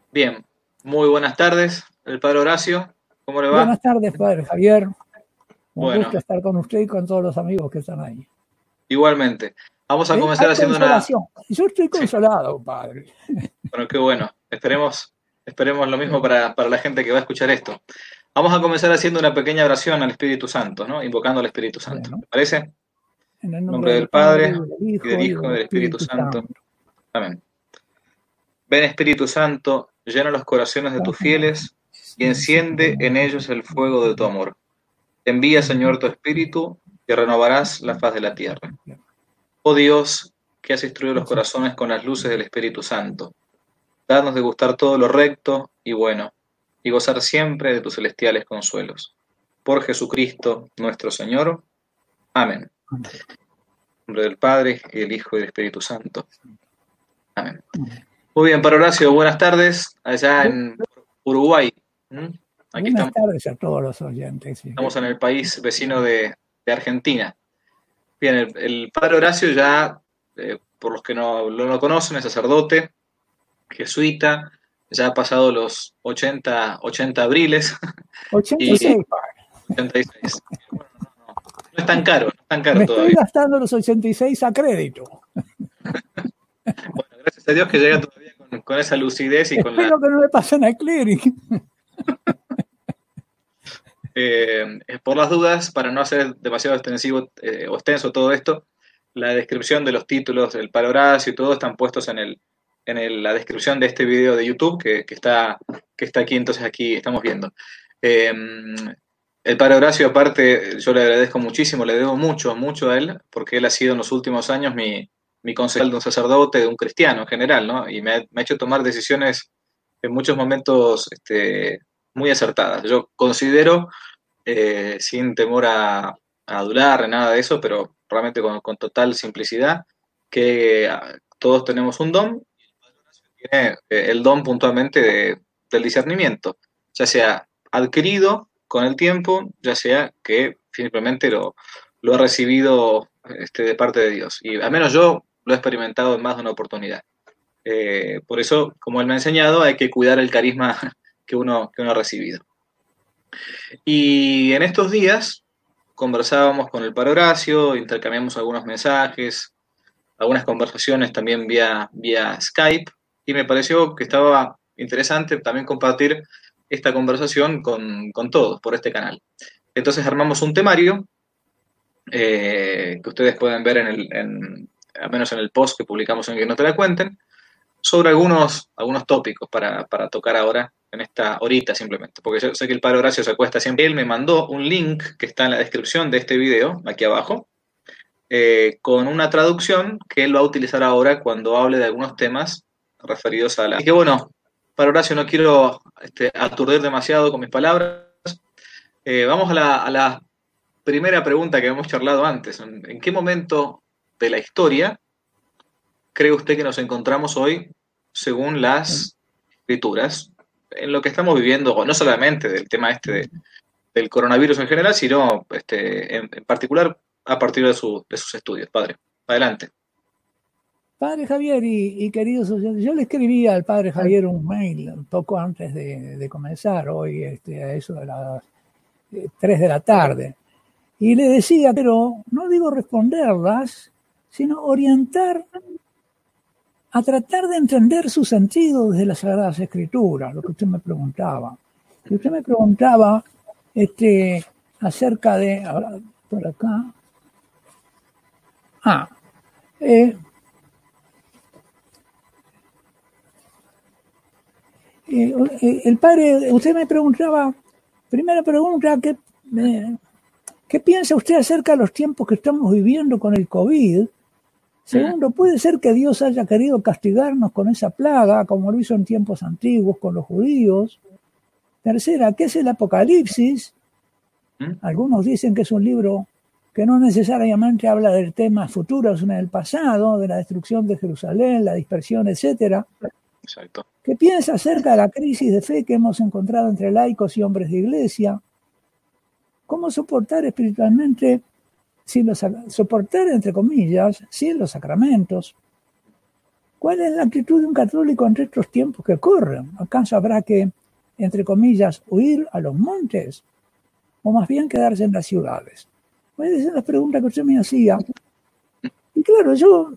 Bien, muy buenas tardes, el padre Horacio, ¿cómo le va? Buenas tardes, padre Javier. Un Bueno, gusto estar con usted y con todos los amigos que están ahí. igualmente. Vamos a comenzar Hay haciendo una... consolación. Yo estoy Sí, consolado, padre. bueno, qué bueno. Esperemos lo mismo para la gente que va a escuchar esto. Vamos a comenzar haciendo una pequeña oración al Espíritu Santo, ¿no? Invocando al Espíritu Santo. Bueno, ¿Te parece? En en el nombre nombre del del Padre, y Padre, del y del Hijo, y Hijo, y del del Espíritu Espíritu Santo. Santo. Amén. Ven Espíritu Santo, llena los corazones de tus fieles y enciende en ellos el fuego de tu amor. Envía, Señor, tu Espíritu y renovarás la faz de la tierra. Oh Dios, que has instruido los corazones con las luces del Espíritu Santo, danos de gustar todo lo recto y bueno, y gozar siempre de tus celestiales consuelos. Por Jesucristo nuestro Señor. Amén. En nombre del Padre, y del Hijo, y del Espíritu Santo. Amén. Muy bien, para Horacio, buenas tardes, allá en Uruguay. ¿Mm? Aquí Buenas tardes a todos los oyentes. Sí. estamos en el país vecino de Argentina. Bien, el padre Horacio ya, por los que no lo conocen, es sacerdote, jesuita, ya ha pasado los 80 abriles y 86, padre. 86. Bueno, no es tan caro, no es tan caro Me estoy todavía. gastando los 86 a crédito. Bueno, gracias a Dios que llega todavía con esa lucidez y con la... Espero que no me pasen al cleric. Por las dudas, para no hacer demasiado extensivo o extenso todo esto, la descripción de los títulos del padre Horacio y todo están puestos la descripción de este video de YouTube que está aquí, entonces aquí estamos viendo. Eh, el padre Horacio, aparte, yo le agradezco muchísimo, le debo mucho, mucho a él, porque él ha sido en los últimos años mi consejero de un sacerdote, de un cristiano en general, ¿no? Y me ha hecho tomar decisiones en muchos momentos muy acertadas. Yo considero, sin temor a adular, nada de eso, pero realmente con total simplicidad, que todos tenemos un don, tiene el don puntualmente del discernimiento, ya sea adquirido con el tiempo, ya sea que simplemente lo ha recibido de parte de Dios. Y al menos yo lo he experimentado en más de una oportunidad. Por eso, como él me ha enseñado, hay que cuidar el carisma que uno ha recibido. Y en estos días conversábamos con el padre Horacio, intercambiamos algunos mensajes, algunas conversaciones también vía Skype, y me pareció que estaba interesante también compartir esta conversación con todos por este canal. Entonces armamos un temario que ustedes pueden ver al menos en el post que publicamos en Que No Te La Cuenten, sobre algunos tópicos para tocar ahora en esta horita simplemente, porque yo sé que el padre Horacio se acuesta siempre. Él me mandó un link que está en la descripción de este video, aquí abajo, con una traducción que él va a utilizar ahora cuando hable de algunos temas referidos a la... Así que bueno, para Horacio no quiero aturdir demasiado con mis palabras. Vamos a la primera pregunta que hemos charlado antes. ¿En qué momento de la historia cree usted que nos encontramos hoy según las escrituras? En lo que estamos viviendo, no solamente del tema del coronavirus en general, sino en particular a partir de sus estudios. Padre, adelante. Padre Javier y queridos oyentes, yo le escribí al Padre Javier un mail un poco antes de comenzar hoy, a eso de las 3 de la tarde. Y le decía, pero no digo responderlas, sino orientar a tratar de entender su sentido desde las Sagradas Escrituras, lo que usted me preguntaba. Y usted me preguntaba acerca de, ahora, por acá, el padre, usted me preguntaba, primera pregunta, ¿qué piensa usted acerca de los tiempos que estamos viviendo con el COVID? Segundo, ¿puede ser que Dios haya querido castigarnos con esa plaga, como lo hizo en tiempos antiguos con los judíos? Tercera, ¿qué es el Apocalipsis? Algunos dicen que es un libro que no necesariamente habla de temas futuros en el pasado, de la destrucción de Jerusalén, la dispersión, etc. Exacto. ¿Qué piensa acerca de la crisis de fe que hemos encontrado entre laicos y hombres de iglesia? ¿Cómo soportar espiritualmente, soportar entre comillas, sin los sacramentos? ¿Cuál es la actitud de un católico ante estos tiempos que corren? ¿Acaso habrá que, entre comillas, huir a los montes? ¿O más bien quedarse en las ciudades? Pues esa es la pregunta que usted me hacía. Y claro, yo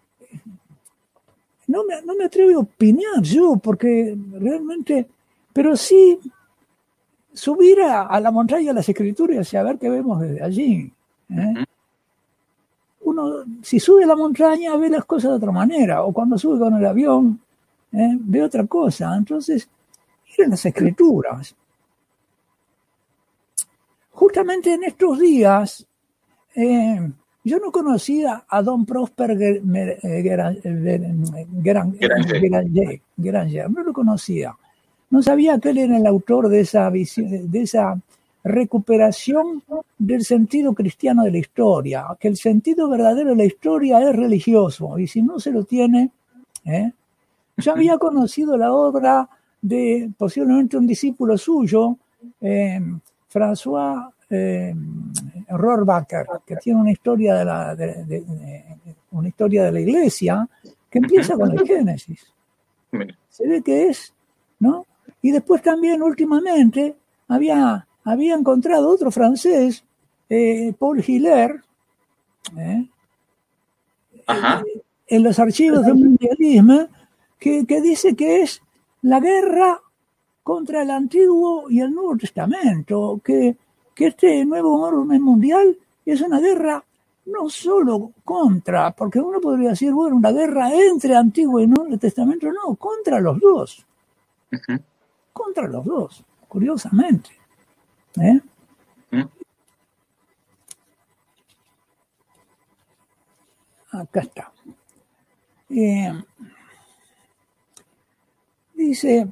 no me atrevo a opinar yo, porque realmente, pero sí subir a la montaña de las Escrituras y a ver qué vemos desde allí. Uno, si sube a la montaña, ve las cosas de otra manera, o cuando sube con el avión, ve otra cosa. Entonces, ir a las Escrituras. Justamente en estos días, yo no conocía a don Prosper Guéranger, no lo conocía. No sabía que él era el autor de esa visión, de esa recuperación del sentido cristiano de la historia, que el sentido verdadero de la historia es religioso, y si no se lo tiene, yo había conocido la obra de posiblemente un discípulo suyo, François Rohrbacher, que tiene una historia de la Iglesia que empieza con el Génesis. Se ve que es, ¿no? Y después también últimamente había encontrado otro francés, Paul Hiller, en los archivos del mundialismo, que dice que es la guerra contra el Antiguo y el Nuevo Testamento, que este nuevo orden mundial es una guerra no solo contra, porque uno podría decir, bueno, una guerra entre Antiguo y Nuevo Testamento, no, contra los dos. Contra los dos, curiosamente. Acá está. Dice,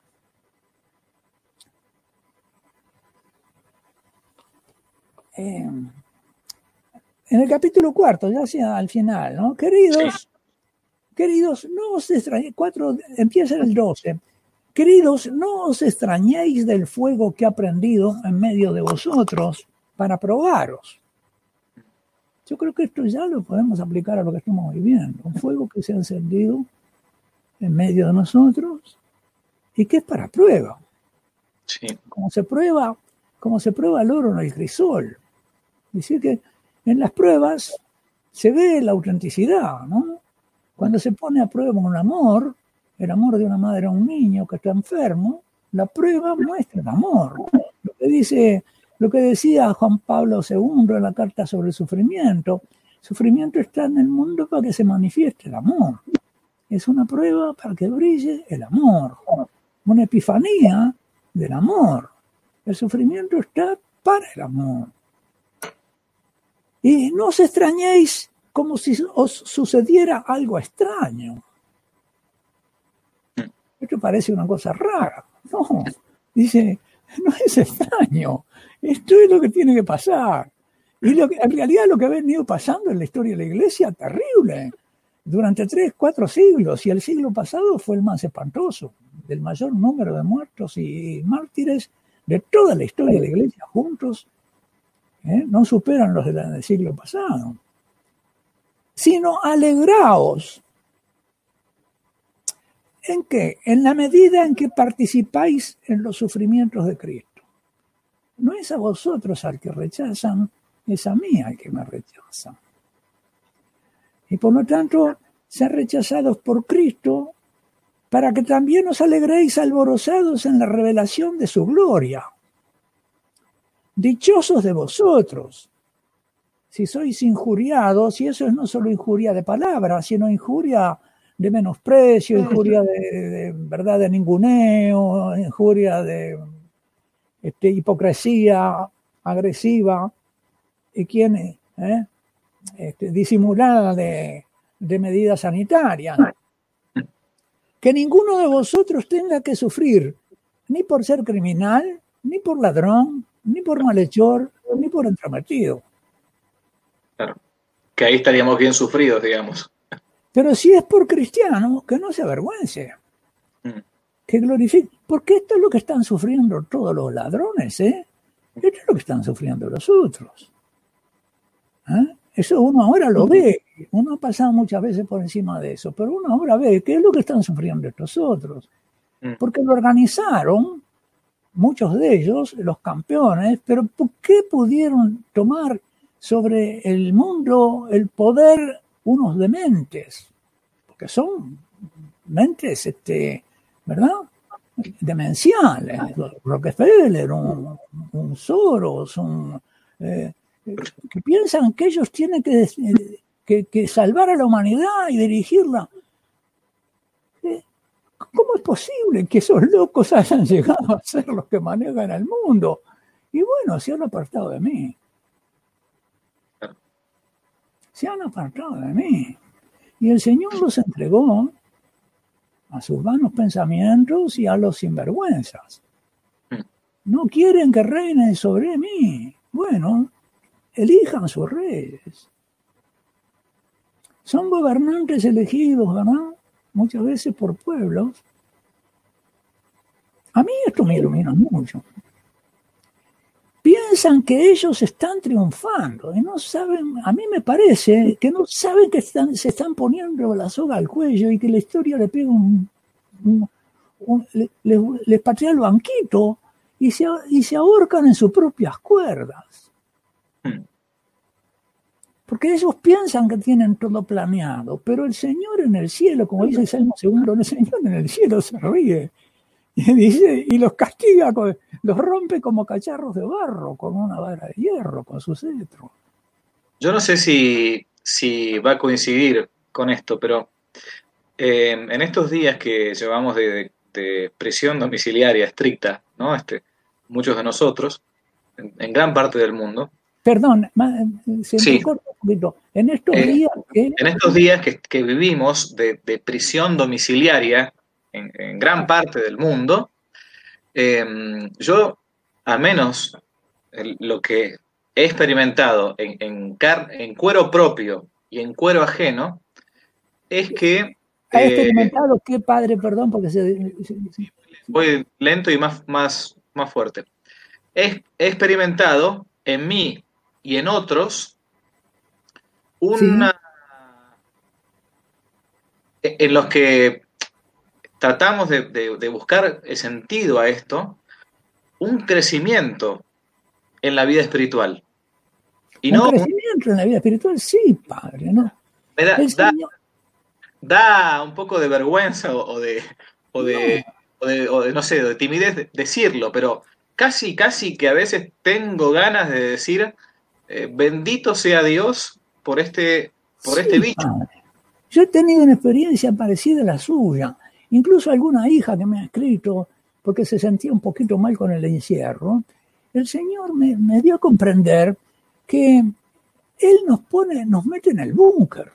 en el capítulo 4, ya sea al final, ¿no? Queridos, no os extrañéis, 4, empieza en el 12. Queridos, no os extrañéis del fuego que ha prendido en medio de vosotros para probaros. Yo creo que esto ya lo podemos aplicar a lo que estamos viviendo. Un fuego que se ha encendido en medio de nosotros y que es para prueba. Sí. Como se prueba el oro en el crisol. Es decir, que en las pruebas se ve la autenticidad, ¿no? Cuando se pone a prueba un amor, el amor de una madre a un niño que está enfermo, la prueba muestra el amor. Lo que decía Juan Pablo II en la carta sobre el sufrimiento está en el mundo para que se manifieste el amor. Es una prueba para que brille el amor, una epifanía del amor. El sufrimiento está para el amor. Y no os extrañéis como si os sucediera algo extraño. Esto parece una cosa rara. No, dice, no es extraño. Esto es lo que tiene que pasar. Y en realidad lo que ha venido pasando en la historia de la Iglesia, terrible. Durante 3, 4 siglos. Y el siglo pasado fue el más espantoso. Del mayor número de muertos y mártires de toda la historia de la Iglesia juntos. No superan los del siglo pasado. Sino alegraos. ¿En qué? En la medida en que participáis en los sufrimientos de Cristo. No es a vosotros al que rechazan, es a mí al que me rechazan. Y por lo tanto, sean rechazados por Cristo para que también os alegréis alborozados en la revelación de su gloria. Dichosos de vosotros, si sois injuriados, y eso es no solo injuria de palabras, sino injuria de menosprecio, injuria de verdad de ninguneo, injuria de hipocresía agresiva, y disimulada de medidas sanitarias. Que ninguno de vosotros tenga que sufrir, ni por ser criminal, ni por ladrón, ni por malhechor, ni por entrometido. Claro, que ahí estaríamos bien sufridos, digamos. Pero si es por cristiano, que no se avergüence, que glorifique, porque esto es lo que están sufriendo todos los ladrones, Esto es lo que están sufriendo los otros. Eso uno ahora lo ve, Uno ha pasado muchas veces por encima de eso, pero uno ahora ve qué es lo que están sufriendo estos otros. Porque lo organizaron, muchos de ellos, los campeones, pero ¿por qué pudieron tomar sobre el mundo el poder unos dementes? Porque son mentes, ¿verdad? Demenciales. Rockefeller, un Soros, que piensan que ellos tienen que salvar a la humanidad y dirigirla. ¿Cómo es posible que esos locos hayan llegado a ser los que manejan el mundo? Y bueno, se han apartado de mí. Se han apartado de mí. Y el Señor los entregó a sus vanos pensamientos y a los sinvergüenzas. No quieren que reinen sobre mí. Bueno, elijan sus reyes. Son gobernantes elegidos, ¿verdad? Muchas veces por pueblos. A mí esto me ilumina mucho. Piensan que ellos están triunfando y no saben, a mí me parece que no saben que se están poniendo la soga al cuello y que la historia le pega les patea el banquito y se ahorcan en sus propias cuerdas. Porque ellos piensan que tienen todo planeado, pero el Señor en el cielo, como dice el Salmo 2, el Señor en el cielo se ríe y dice, y los castiga, los rompe como cacharros de barro con una vara de hierro, con su cetro. Yo no sé si va a coincidir con esto, pero en estos días que llevamos de prisión domiciliaria estricta, ¿no? Muchos de nosotros, en gran parte del mundo. Perdón, se me corta un poquito. En estos días que vivimos de prisión domiciliaria en gran parte del mundo, yo, al menos lo que he experimentado en cuero propio y en cuero ajeno, es que... ¿Ha experimentado qué, padre? Perdón, porque voy lento y más fuerte. He experimentado en mí y en otros en los que tratamos de buscar el sentido a esto, un crecimiento en la vida espiritual. Y un crecimiento en la vida espiritual, sí, padre, ¿no? Da un poco de vergüenza o de no sé, de timidez decirlo, pero casi que a veces tengo ganas de decir bendito sea Dios por este bicho. Padre. Yo he tenido una experiencia parecida a la suya, incluso alguna hija que me ha escrito porque se sentía un poquito mal con el encierro. El Señor me dio a comprender que Él nos mete en el búnker.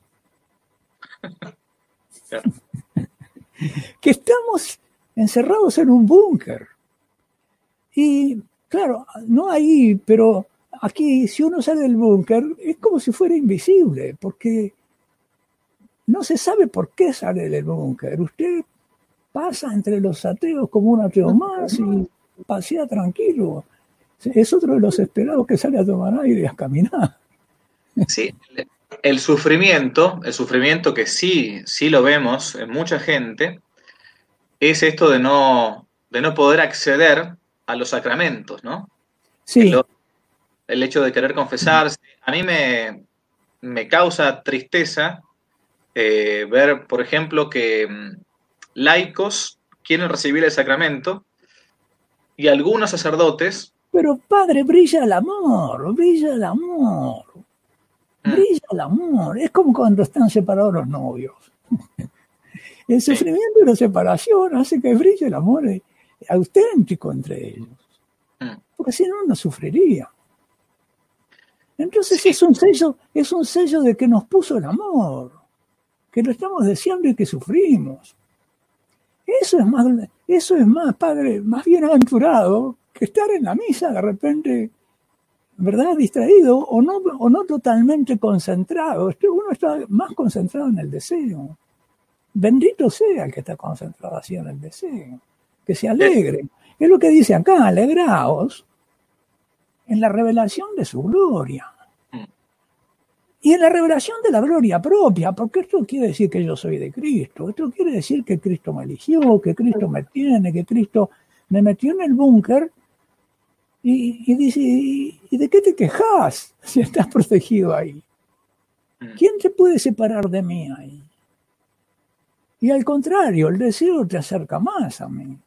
Claro. Que estamos encerrados en un búnker. Y claro, no ahí, pero aquí, si uno sale del búnker, es como si fuera invisible, porque no se sabe por qué sale del búnker. Usted pasa entre los ateos como un ateo más y pasea tranquilo. Es otro de los esperados que sale a tomar aire y a caminar. Sí, el sufrimiento que sí lo vemos en mucha gente, es esto de no poder acceder a los sacramentos, ¿no? Sí. El hecho de querer confesarse. A mí me causa tristeza ver, por ejemplo, que laicos quieren recibir el sacramento y algunos sacerdotes... Pero padre, brilla el amor, brilla el amor. Brilla el amor. Es como cuando están separados los novios. El sufrimiento de la separación hace que brille el amor auténtico entre ellos. Porque si no sufriría. Entonces es un sello de que nos puso el amor, que lo estamos deseando y que sufrimos. Eso es más, padre, más bienaventurado que estar en la misa de repente, ¿verdad?, distraído o no totalmente concentrado. Uno está más concentrado en el deseo. Bendito sea el que está concentrado así en el deseo. Que se alegre. Es lo que dice acá, alegraos en la revelación de su gloria. Y en la revelación de la gloria propia, porque esto quiere decir que yo soy de Cristo, esto quiere decir que Cristo me eligió, que Cristo me tiene, que Cristo me metió en el búnker y dice, ¿y de qué te quejas si estás protegido ahí? ¿Quién te puede separar de mí ahí? Y al contrario, el deseo te acerca más a mí.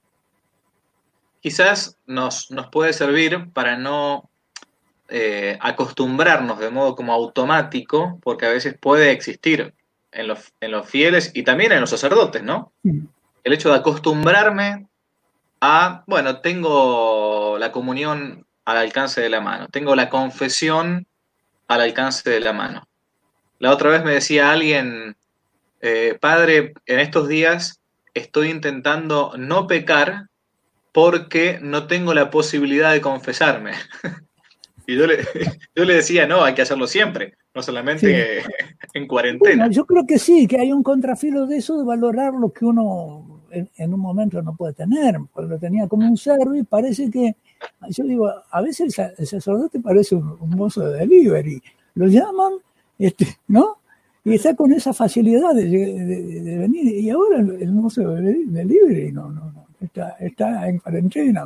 Quizás nos puede servir para no acostumbrarnos de modo como automático, porque a veces puede existir en los fieles y también en los sacerdotes, ¿no? El hecho de acostumbrarme a, bueno, tengo la comunión al alcance de la mano, tengo la confesión al alcance de la mano. La otra vez me decía alguien, padre, en estos días estoy intentando no pecar porque no tengo la posibilidad de confesarme. Y yo le decía, no, hay que hacerlo siempre, no solamente en cuarentena. Bueno, yo creo que sí, que hay un contrafilo de eso, de valorar lo que uno en un momento no puede tener, porque lo tenía como un cerdo y parece que, yo digo, a veces el sacerdote parece un mozo de delivery, lo llaman, ¿no? Y está con esa facilidad de venir, y ahora el mozo de delivery no, está en cuarentena,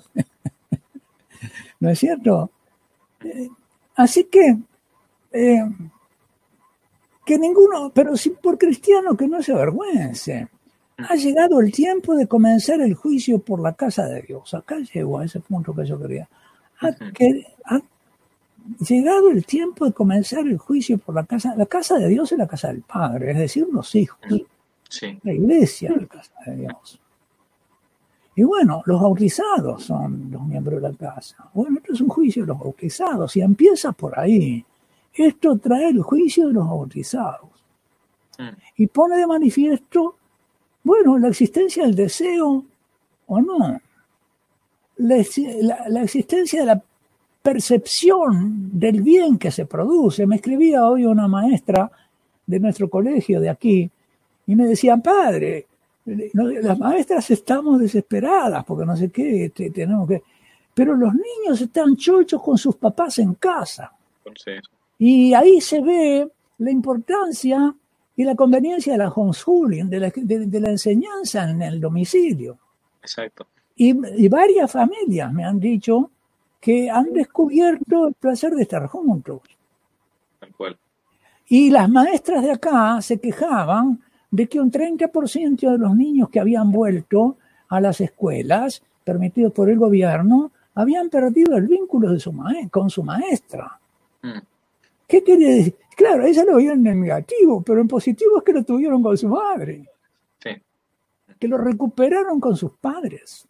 ¿no es cierto? Así que ninguno, pero sí por cristiano que no se avergüence. Ha llegado el tiempo de comenzar el juicio por la casa de Dios. Acá llegó a ese punto que yo quería. Ha llegado el tiempo de comenzar el juicio por la casa de Dios es la casa del Padre, es decir, los hijos. Sí. La iglesia es la casa de Dios. Y bueno, los bautizados son los miembros de la casa. Bueno, esto es un juicio de los bautizados y empieza por ahí. Esto trae el juicio de los bautizados. Y pone de manifiesto, bueno, la existencia del deseo o no. La existencia de la percepción del bien que se produce. Me escribía hoy una maestra de nuestro colegio de aquí y me decía, padre, las maestras estamos desesperadas porque no sé qué, tenemos que... Pero los niños están chochos con sus papás en casa. Sí. Y ahí se ve la importancia y la conveniencia de la homeschooling, de la enseñanza en el domicilio. Exacto. Y varias familias me han dicho que han descubierto el placer de estar juntos. Tal cual. Y las maestras de acá se quejaban de que un 30% de los niños que habían vuelto a las escuelas, permitidos por el gobierno, habían perdido el vínculo con su maestra. ¿Qué quiere decir? Claro, ella lo vio en el negativo, pero en positivo es que lo tuvieron con su madre. Sí. Que lo recuperaron con sus padres.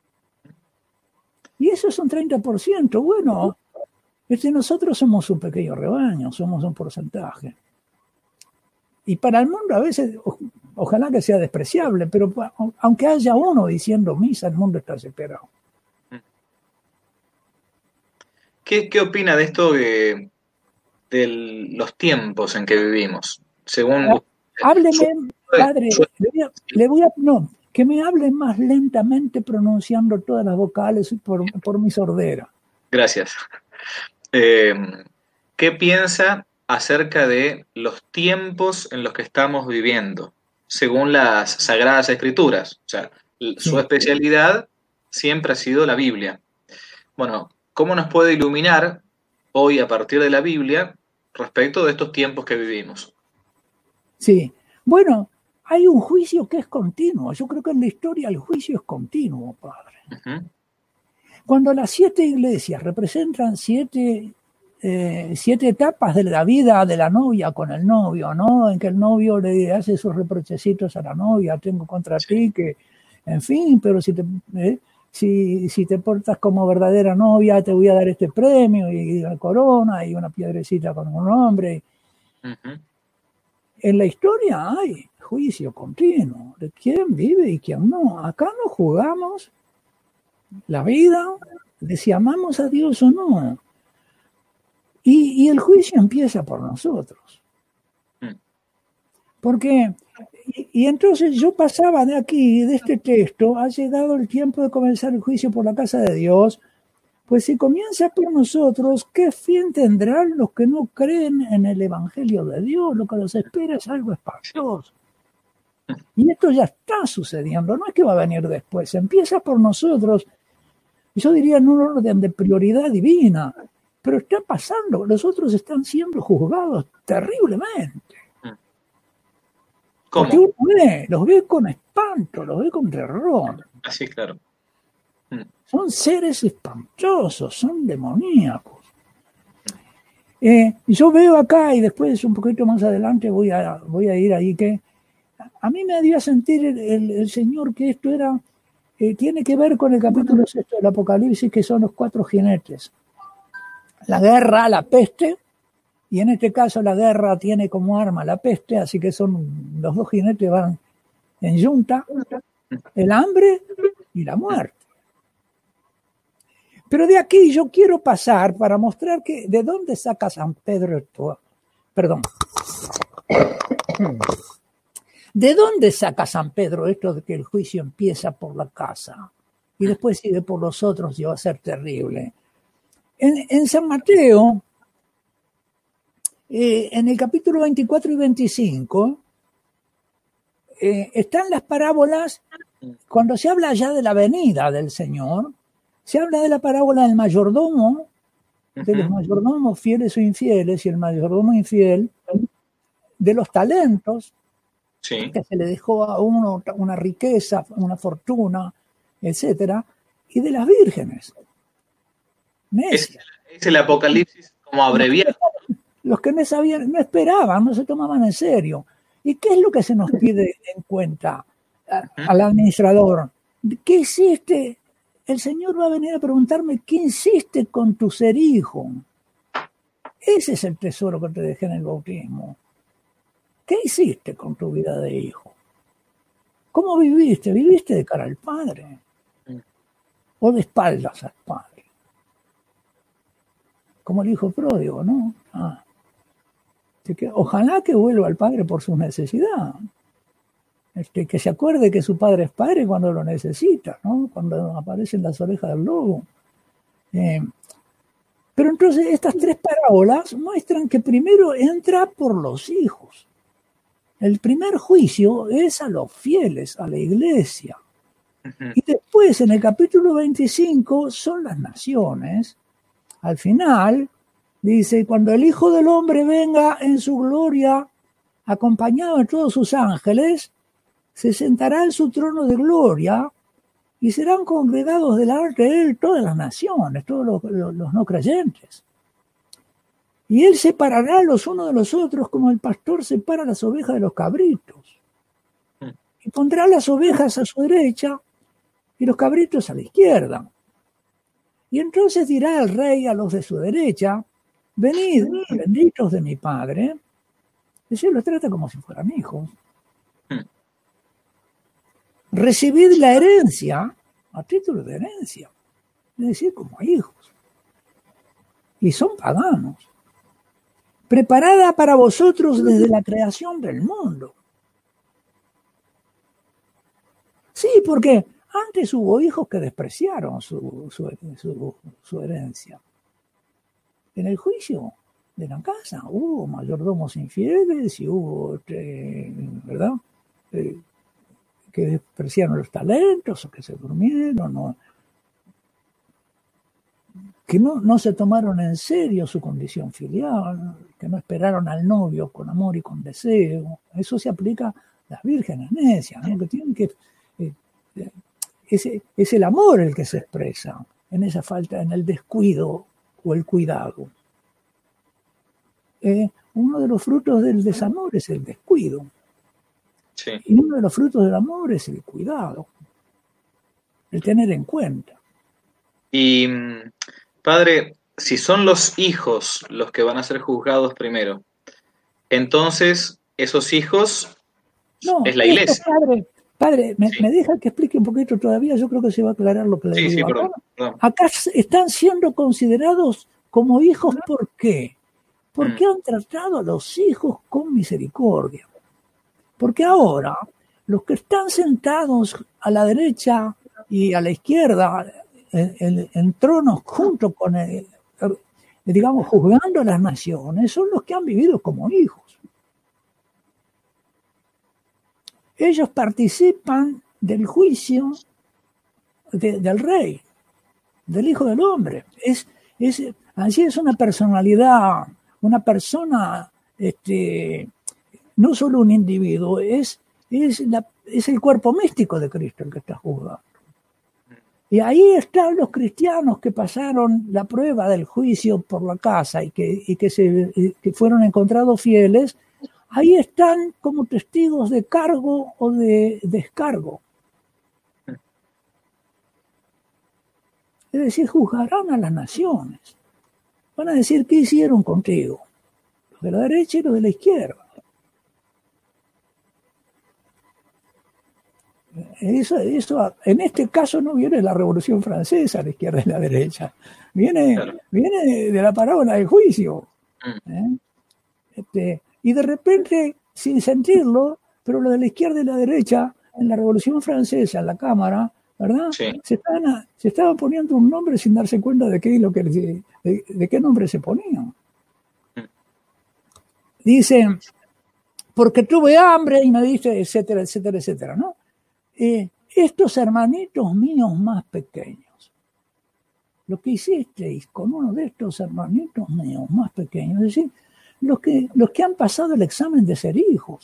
Y eso es un 30%. Bueno, nosotros somos un pequeño rebaño, somos un porcentaje. Y para el mundo a veces, ojalá que sea despreciable, pero aunque haya uno diciendo misa, el mundo está desesperado. ¿Qué opina de esto de los tiempos en que vivimos? Según... Hábleme, padre, que me hable más lentamente pronunciando todas las vocales por mi sordera. Gracias. ¿Qué piensa acerca de los tiempos en los que estamos viviendo, según las Sagradas Escrituras? O sea, su especialidad siempre ha sido la Biblia. Bueno, ¿cómo nos puede iluminar hoy a partir de la Biblia respecto de estos tiempos que vivimos? Sí, bueno, hay un juicio que es continuo. Yo creo que en la historia el juicio es continuo, padre. Uh-huh. Cuando las 7 iglesias representan 7 etapas de la vida de la novia con el novio, ¿no? En que el novio le hace sus reprochecitos a la novia, tengo contra ti que, en fin, pero si te portas como verdadera novia te voy a dar este premio y una corona y una piedrecita con un nombre. Uh-huh. En la historia hay juicio continuo de quién vive y quién no. Acá no jugamos la vida de si amamos a Dios o no. Y el juicio empieza por nosotros. Porque, y entonces yo pasaba de aquí, de este texto, ha llegado el tiempo de comenzar el juicio por la casa de Dios, Pues si comienza por nosotros, ¿qué fin tendrán los que no creen en el Evangelio de Dios? Lo que los espera es algo espantoso. Y esto ya está sucediendo, no es que va a venir después, empieza por nosotros, yo diría en un orden de prioridad divina, pero está pasando, los otros están siendo juzgados terriblemente. ¿Cómo? Porque uno los ve con espanto, los ve con terror. Así, claro. Son seres espantosos, son demoníacos. Yo veo acá, y después un poquito más adelante voy a ir ahí, que a mí me dio a sentir el Señor que esto era, tiene que ver con el capítulo 6 del Apocalipsis, que son los 4 jinetes. La guerra, la peste, y en este caso la guerra tiene como arma la peste, así que son los 2 jinetes van en yunta, el hambre y la muerte. Pero de aquí yo quiero pasar para mostrar que de dónde saca San Pedro esto. Perdón. ¿De dónde saca San Pedro esto de que el juicio empieza por la casa y después sigue por los otros y va a ser terrible? En San Mateo, en el capítulo 24 y 25, están las parábolas, cuando se habla ya de la venida del Señor, se habla de la parábola del mayordomo, de los mayordomos fieles o infieles, y el mayordomo infiel, de los talentos, sí, que se le dejó a uno una riqueza, una fortuna, etcétera, y de las vírgenes. es el Apocalipsis como abreviado. Los que no sabían, no esperaban, no se tomaban en serio. ¿Y qué es lo que se nos pide en cuenta al administrador? ¿Qué hiciste? El Señor va a venir a preguntarme, ¿qué hiciste con tu ser hijo? Ese es el tesoro que te dejé en el bautismo. ¿Qué hiciste con tu vida de hijo? ¿Cómo viviste? ¿Viviste de cara al Padre? ¿O de espaldas al Padre? Como el hijo pródigo, ¿no? Ojalá que vuelva al Padre por su necesidad. Que se acuerde que su Padre es Padre cuando lo necesita, ¿no? Cuando aparecen las orejas del lobo. Pero entonces estas 3 parábolas muestran que primero entra por los hijos. El primer juicio es a los fieles, a la iglesia. Y después, en el capítulo 25, son las naciones. Al final, dice, cuando el Hijo del Hombre venga en su gloria, acompañado de todos sus ángeles, se sentará en su trono de gloria y serán congregados delante de él todas las naciones, todos los no creyentes. Y él separará los unos de los otros como el pastor separa las ovejas de los cabritos. Y pondrá las ovejas a su derecha y los cabritos a la izquierda. Y entonces dirá el rey a los de su derecha, venid, benditos de mi Padre. Y se los trata como si fueran hijos. Recibid la herencia a título de herencia, es decir, como hijos. Y son paganos. Preparada para vosotros desde la creación del mundo. Sí, porque antes hubo hijos que despreciaron su herencia. En el juicio de la casa hubo mayordomos infieles y hubo, ¿verdad?, que despreciaron los talentos o que se durmieron, que no se tomaron en serio su condición filial, que no esperaron al novio con amor y con deseo. Eso se aplica a las vírgenes necias, ¿no? Que tienen que es el amor el que se expresa en esa falta, en el descuido o el cuidado. Uno de los frutos del desamor es el descuido. Sí. Y uno de los frutos del amor es el cuidado, el tener en cuenta. Y, padre, si son los hijos los que van a ser juzgados primero, entonces esos hijos es la iglesia. Padre, me deja que explique un poquito todavía, yo creo que se va a aclarar lo que le digo. Perdón. Acá están siendo considerados como hijos, ¿por qué? Porque han tratado a los hijos con misericordia. Porque ahora, los que están sentados a la derecha y a la izquierda en tronos junto con digamos, juzgando a las naciones, son los que han vivido como hijos. Ellos participan del juicio del rey, del Hijo del Hombre. Así es una personalidad, una persona, no solo un individuo, es el cuerpo místico de Cristo el que está juzgando. Y ahí están los cristianos que pasaron la prueba del juicio por la casa y que fueron encontrados fieles. Ahí están como testigos de cargo o de descargo. Es decir, juzgarán a las naciones. Van a decir, ¿qué hicieron contigo? Los de la derecha y los de la izquierda. Eso, en este caso no viene la Revolución Francesa, la izquierda y la derecha. Viene de la parábola del juicio. Y de repente, sin sentirlo, pero lo de la izquierda y la derecha, en la Revolución Francesa, en la Cámara, ¿verdad? Sí. Se estaban poniendo un nombre sin darse cuenta de qué nombre se ponían. Dicen, porque tuve hambre y me diste, etcétera, etcétera, etcétera, ¿no? Estos hermanitos míos más pequeños, lo que hicisteis con uno de estos hermanitos míos más pequeños, es decir, los que han pasado el examen de ser hijos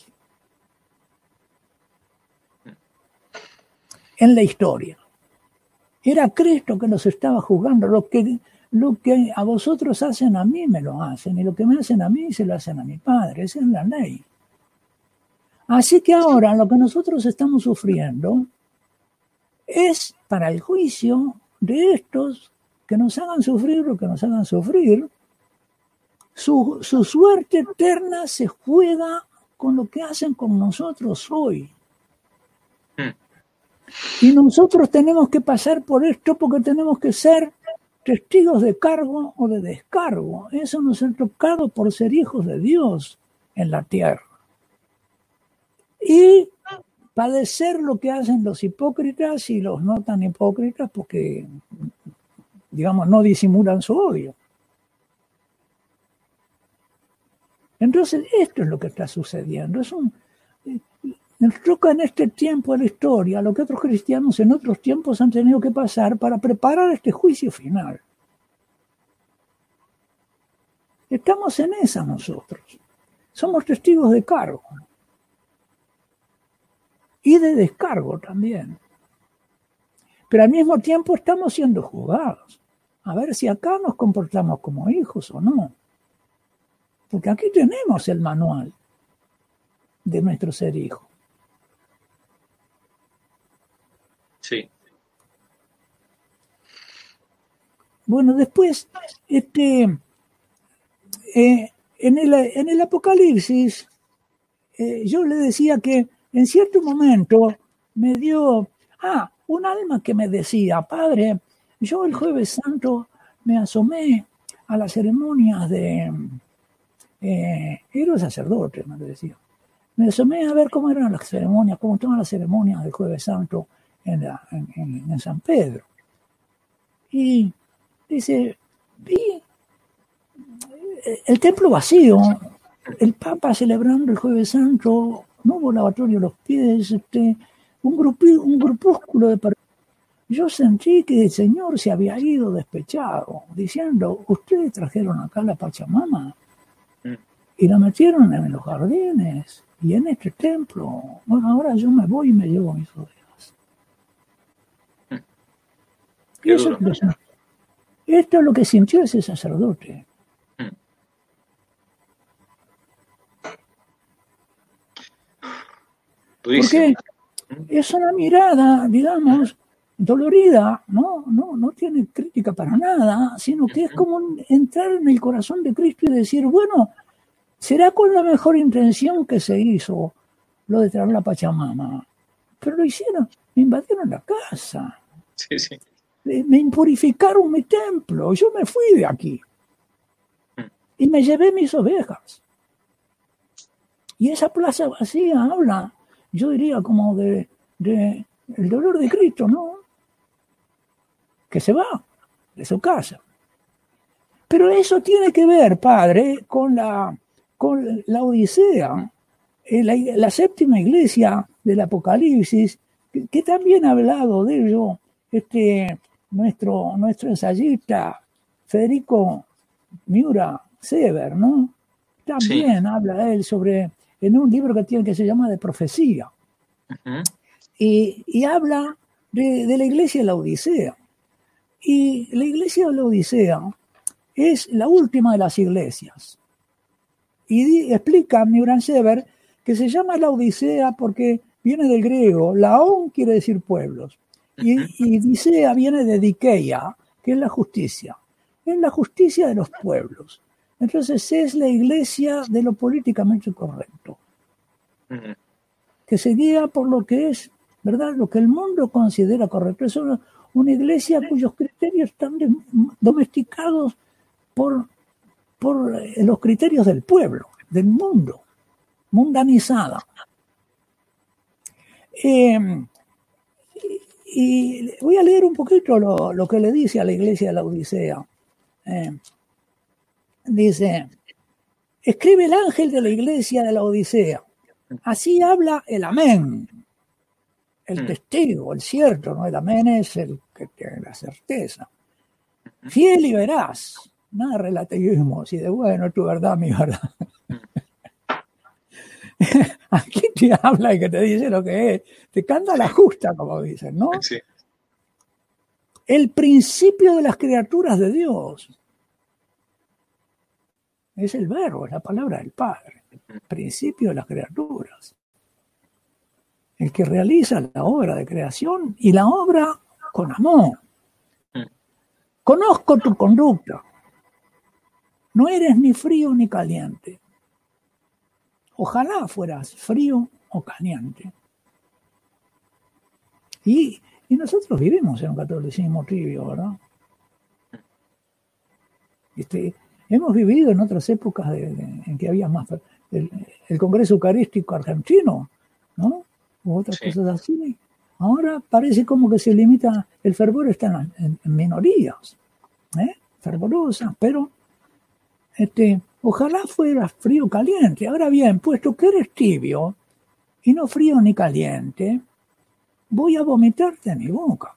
en la historia. Era Cristo que los estaba juzgando. Lo que a vosotros hacen a mí me lo hacen, y lo que me hacen a mí se lo hacen a mi Padre. Esa es la ley. Así que ahora lo que nosotros estamos sufriendo es para el juicio de estos que nos hagan sufrir lo que nos hagan sufrir. Su suerte eterna se juega con lo que hacen con nosotros hoy. Y nosotros tenemos que pasar por esto porque tenemos que ser testigos de cargo o de descargo. Eso nos ha tocado por ser hijos de Dios en la tierra. Y padecer lo que hacen los hipócritas y los no tan hipócritas porque, digamos, no disimulan su odio. Entonces, esto es lo que está sucediendo. Nos toca en este tiempo de la historia lo que otros cristianos en otros tiempos han tenido que pasar para preparar este juicio final. Estamos en esa nosotros. Somos testigos de cargo. Y de descargo también. Pero al mismo tiempo estamos siendo juzgados. A ver si acá nos comportamos como hijos o no. Porque aquí tenemos el manual de nuestro ser hijo. Sí. Bueno, después, en el Apocalipsis, yo le decía que en cierto momento me dio, un alma que me decía, Padre, yo el Jueves Santo me asomé a las ceremonias era sacerdote, me decía. Me asomé a ver cómo eran las ceremonias, cómo estaban las ceremonias del Jueves Santo en San Pedro. Y dice, vi el templo vacío, el Papa celebrando el Jueves Santo, no hubo lavatorio a los pies, un grupúsculo de personas. Yo sentí que el Señor se había ido despechado, diciendo, ustedes trajeron acá la Pachamama y la metieron en los jardines y en este templo. Bueno, ahora yo me voy y me llevo mis ovejas. Y esto es lo que sintió ese sacerdote. Porque es una mirada, digamos, dolorida, no tiene crítica para nada, sino que es como entrar en el corazón de Cristo y decir, bueno, será con la mejor intención que se hizo lo de traer la Pachamama, pero lo hicieron, me invadieron la casa, sí. Me impurificaron mi templo, yo me fui de aquí y me llevé mis ovejas. Y esa plaza vacía habla, yo diría, como de el dolor de Cristo, ¿no? que se va de su casa. Pero eso tiene que ver, padre, con la Odisea, la séptima iglesia del Apocalipsis, que también ha hablado de ello nuestro ensayista Federico Miura Sever, ¿no? También sí. Habla él en un libro que se llama De Profecía. Uh-huh. Y habla de la iglesia de la Odisea. Y la iglesia de la Odisea es la última de las iglesias. Y explica Miura Sever que se llama la Odisea porque viene del griego. Laón quiere decir pueblos. Y Odisea viene de Dikeia, que es la justicia. Es la justicia de los pueblos. Entonces es la iglesia de lo políticamente correcto. Uh-huh. Que se guía por lo que es, ¿verdad? Lo que el mundo considera correcto. Es una iglesia cuyos criterios están domesticados por los criterios del pueblo, del mundo, mundanizada. Y voy a leer un poquito lo que le dice a la iglesia de la Odisea. Dice, escribe el ángel de la iglesia de la Odisea. Así habla el amén, el testigo, el cierto, ¿no? El amén es el que tiene la certeza. Fiel y veraz, nada relativismo, si de bueno, tu verdad, mi verdad. Aquí te habla y que te dice lo que es, te canta la justa, como dicen, ¿no? Sí. El principio de las criaturas de Dios. Es el verbo, es la palabra del Padre. Principio de las criaturas. El que realiza la obra de creación y la obra con amor. Conozco tu conducta. No eres ni frío ni caliente. Ojalá fueras frío o caliente. Y nosotros vivimos en un catolicismo tibio, ¿verdad? Hemos vivido en otras épocas en que había más el Congreso Eucarístico Argentino, ¿no? U otras cosas así. Ahora parece como que se limita, el fervor está en minorías, fervorosas, pero ojalá fuera frío o caliente. Ahora bien, puesto que eres tibio y no frío ni caliente, voy a vomitarte en mi boca.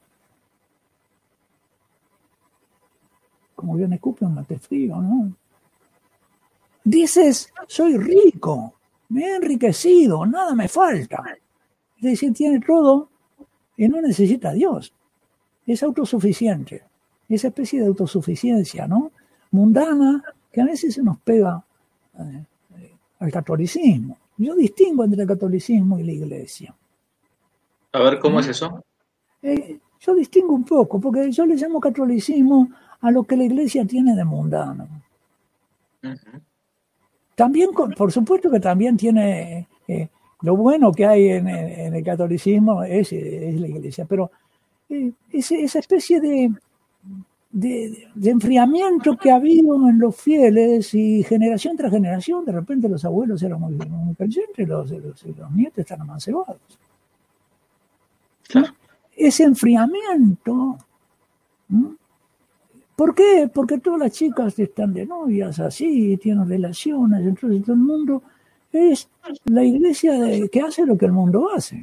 Como bien escupe un mate frío, ¿no? Dices, soy rico, me he enriquecido, nada me falta. Es decir, tiene todo y no necesita a Dios. Es autosuficiente. Esa especie de autosuficiencia, ¿no? Mundana, que a veces se nos pega al catolicismo. Yo distingo entre el catolicismo y la iglesia. A ver, ¿cómo es eso? Yo distingo un poco, porque yo le llamo catolicismo a lo que la iglesia tiene de mundano. Uh-huh. También, por supuesto que también tiene lo bueno que hay en el catolicismo es la iglesia, pero esa especie de enfriamiento que ha habido en los fieles y generación tras generación, de repente los abuelos eran muy creyentes, los nietos están amancebados. Claro. ¿No? Ese enfriamiento, ¿no? ¿Por qué? Porque todas las chicas están de novias así, tienen relaciones, entonces todo el mundo es la iglesia que hace lo que el mundo hace.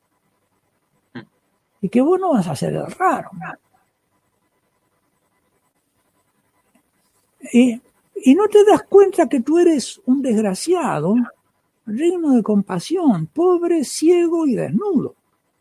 Y que vos no vas a hacer el raro. Y no te das cuenta que tú eres un desgraciado, digno de compasión, pobre, ciego y desnudo.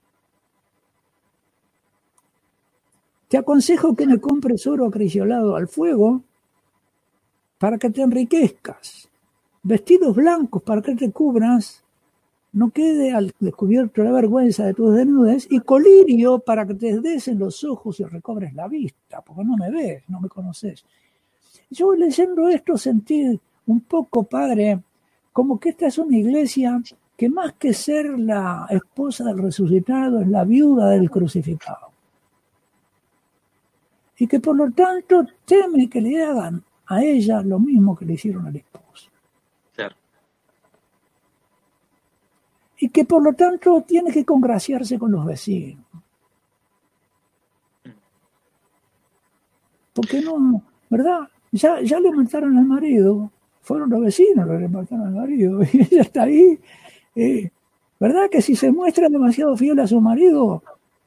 Te aconsejo que me compres oro acrisolado al fuego para que te enriquezcas, vestidos blancos para que te cubras, no quede al descubierto la vergüenza de tus desnudez, y colirio para que te des en los ojos y recobres la vista, porque no me ves, no me conoces. Yo leyendo esto sentí un poco, padre, como que esta es una iglesia que más que ser la esposa del resucitado es la viuda del crucificado. Y que por lo tanto teme que le hagan a ella lo mismo que le hicieron al esposo. Claro. Y que por lo tanto tiene que congraciarse con los vecinos. ¿Por qué no? ¿Verdad? Ya le mataron al marido. Fueron los vecinos los que le mataron al marido. Y ella está ahí. ¿Verdad que si se muestra demasiado fiel a su marido,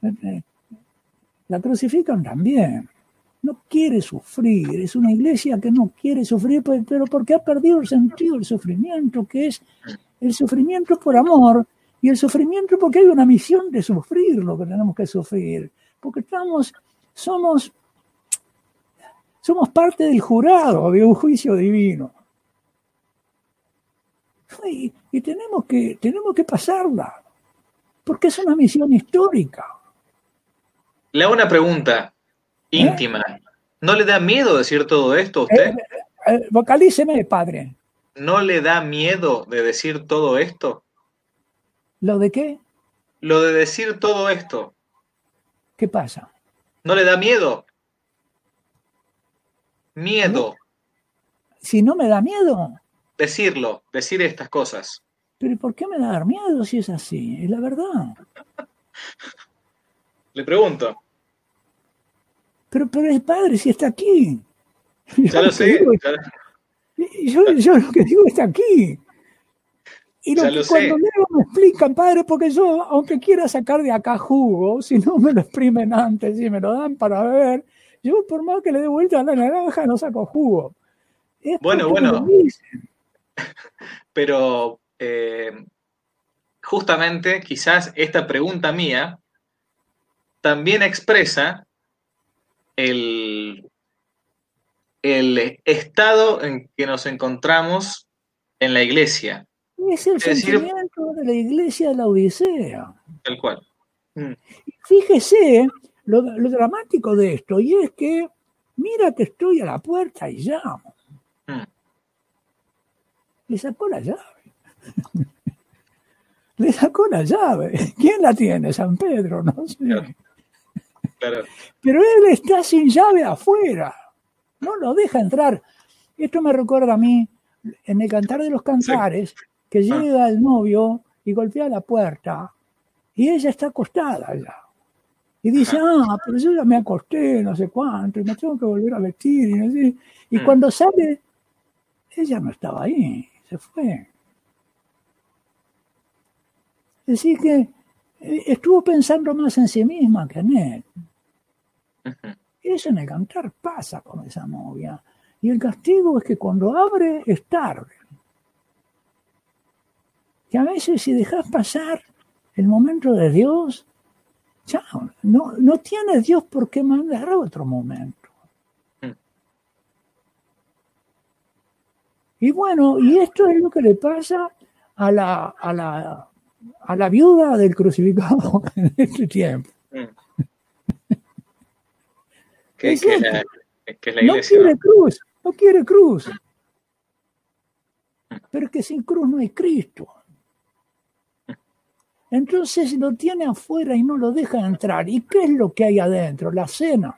la crucifican también? No quiere sufrir. Es una iglesia que no quiere sufrir, pero porque ha perdido el sentido del sufrimiento, que es el sufrimiento por amor y el sufrimiento porque hay una misión de sufrir lo que tenemos que sufrir. Porque somos parte del jurado de un juicio divino. Y tenemos que pasarla, porque es una misión histórica. Le hago una pregunta íntima. ¿No le da miedo decir todo esto a usted? Vocalíceme, padre. ¿No le da miedo de decir todo esto? ¿Lo de qué? Lo de decir todo esto. ¿Qué pasa? ¿No le da miedo? Miedo. ¿No? Si no me da miedo. Decir estas cosas. ¿Pero por qué me da dar miedo si es así? Es la verdad. Le pregunto. Pero el padre, si está aquí. Ya lo sé. Yo lo que digo está aquí. Y cuando leo me explican, padre, porque yo, aunque quiera sacar de acá jugo, si no me lo exprimen antes y me lo dan para ver, yo por más que le dé vuelta a la naranja no saco jugo. Bueno. Pero justamente quizás esta pregunta mía también expresa el estado en que nos encontramos en la iglesia. Es el sentimiento de la iglesia de la Odisea. Tal cual. Fíjese lo dramático de esto, y es que mira que estoy a la puerta y llamo. Le sacó la llave. Le sacó la llave. ¿Quién la tiene? San Pedro, no sé. Claro. Pero él está sin llave afuera. No lo deja entrar. Esto me recuerda a mí, en el Cantar de los Cantares, que llega el novio y golpea la puerta y ella está acostada ya. Y dice, pero yo ya me acosté, no sé cuánto, y me tengo que volver a vestir. Y, no sé. Y cuando sale, ella no estaba ahí, se fue. Es decir, que estuvo pensando más en sí misma que en él. Eso en el Cantar pasa con esa novia. Y el castigo es que cuando abre es tarde. Que a veces si dejas pasar el momento de Dios, chao, no tiene Dios por qué mandar a otro momento. Y bueno, y esto es lo que le pasa a la viuda del crucificado en este tiempo. Que es la iglesia. No quiere cruz. Pero es que sin cruz no hay Cristo. Entonces lo tiene afuera y no lo deja entrar. ¿Y qué es lo que hay adentro? La cena.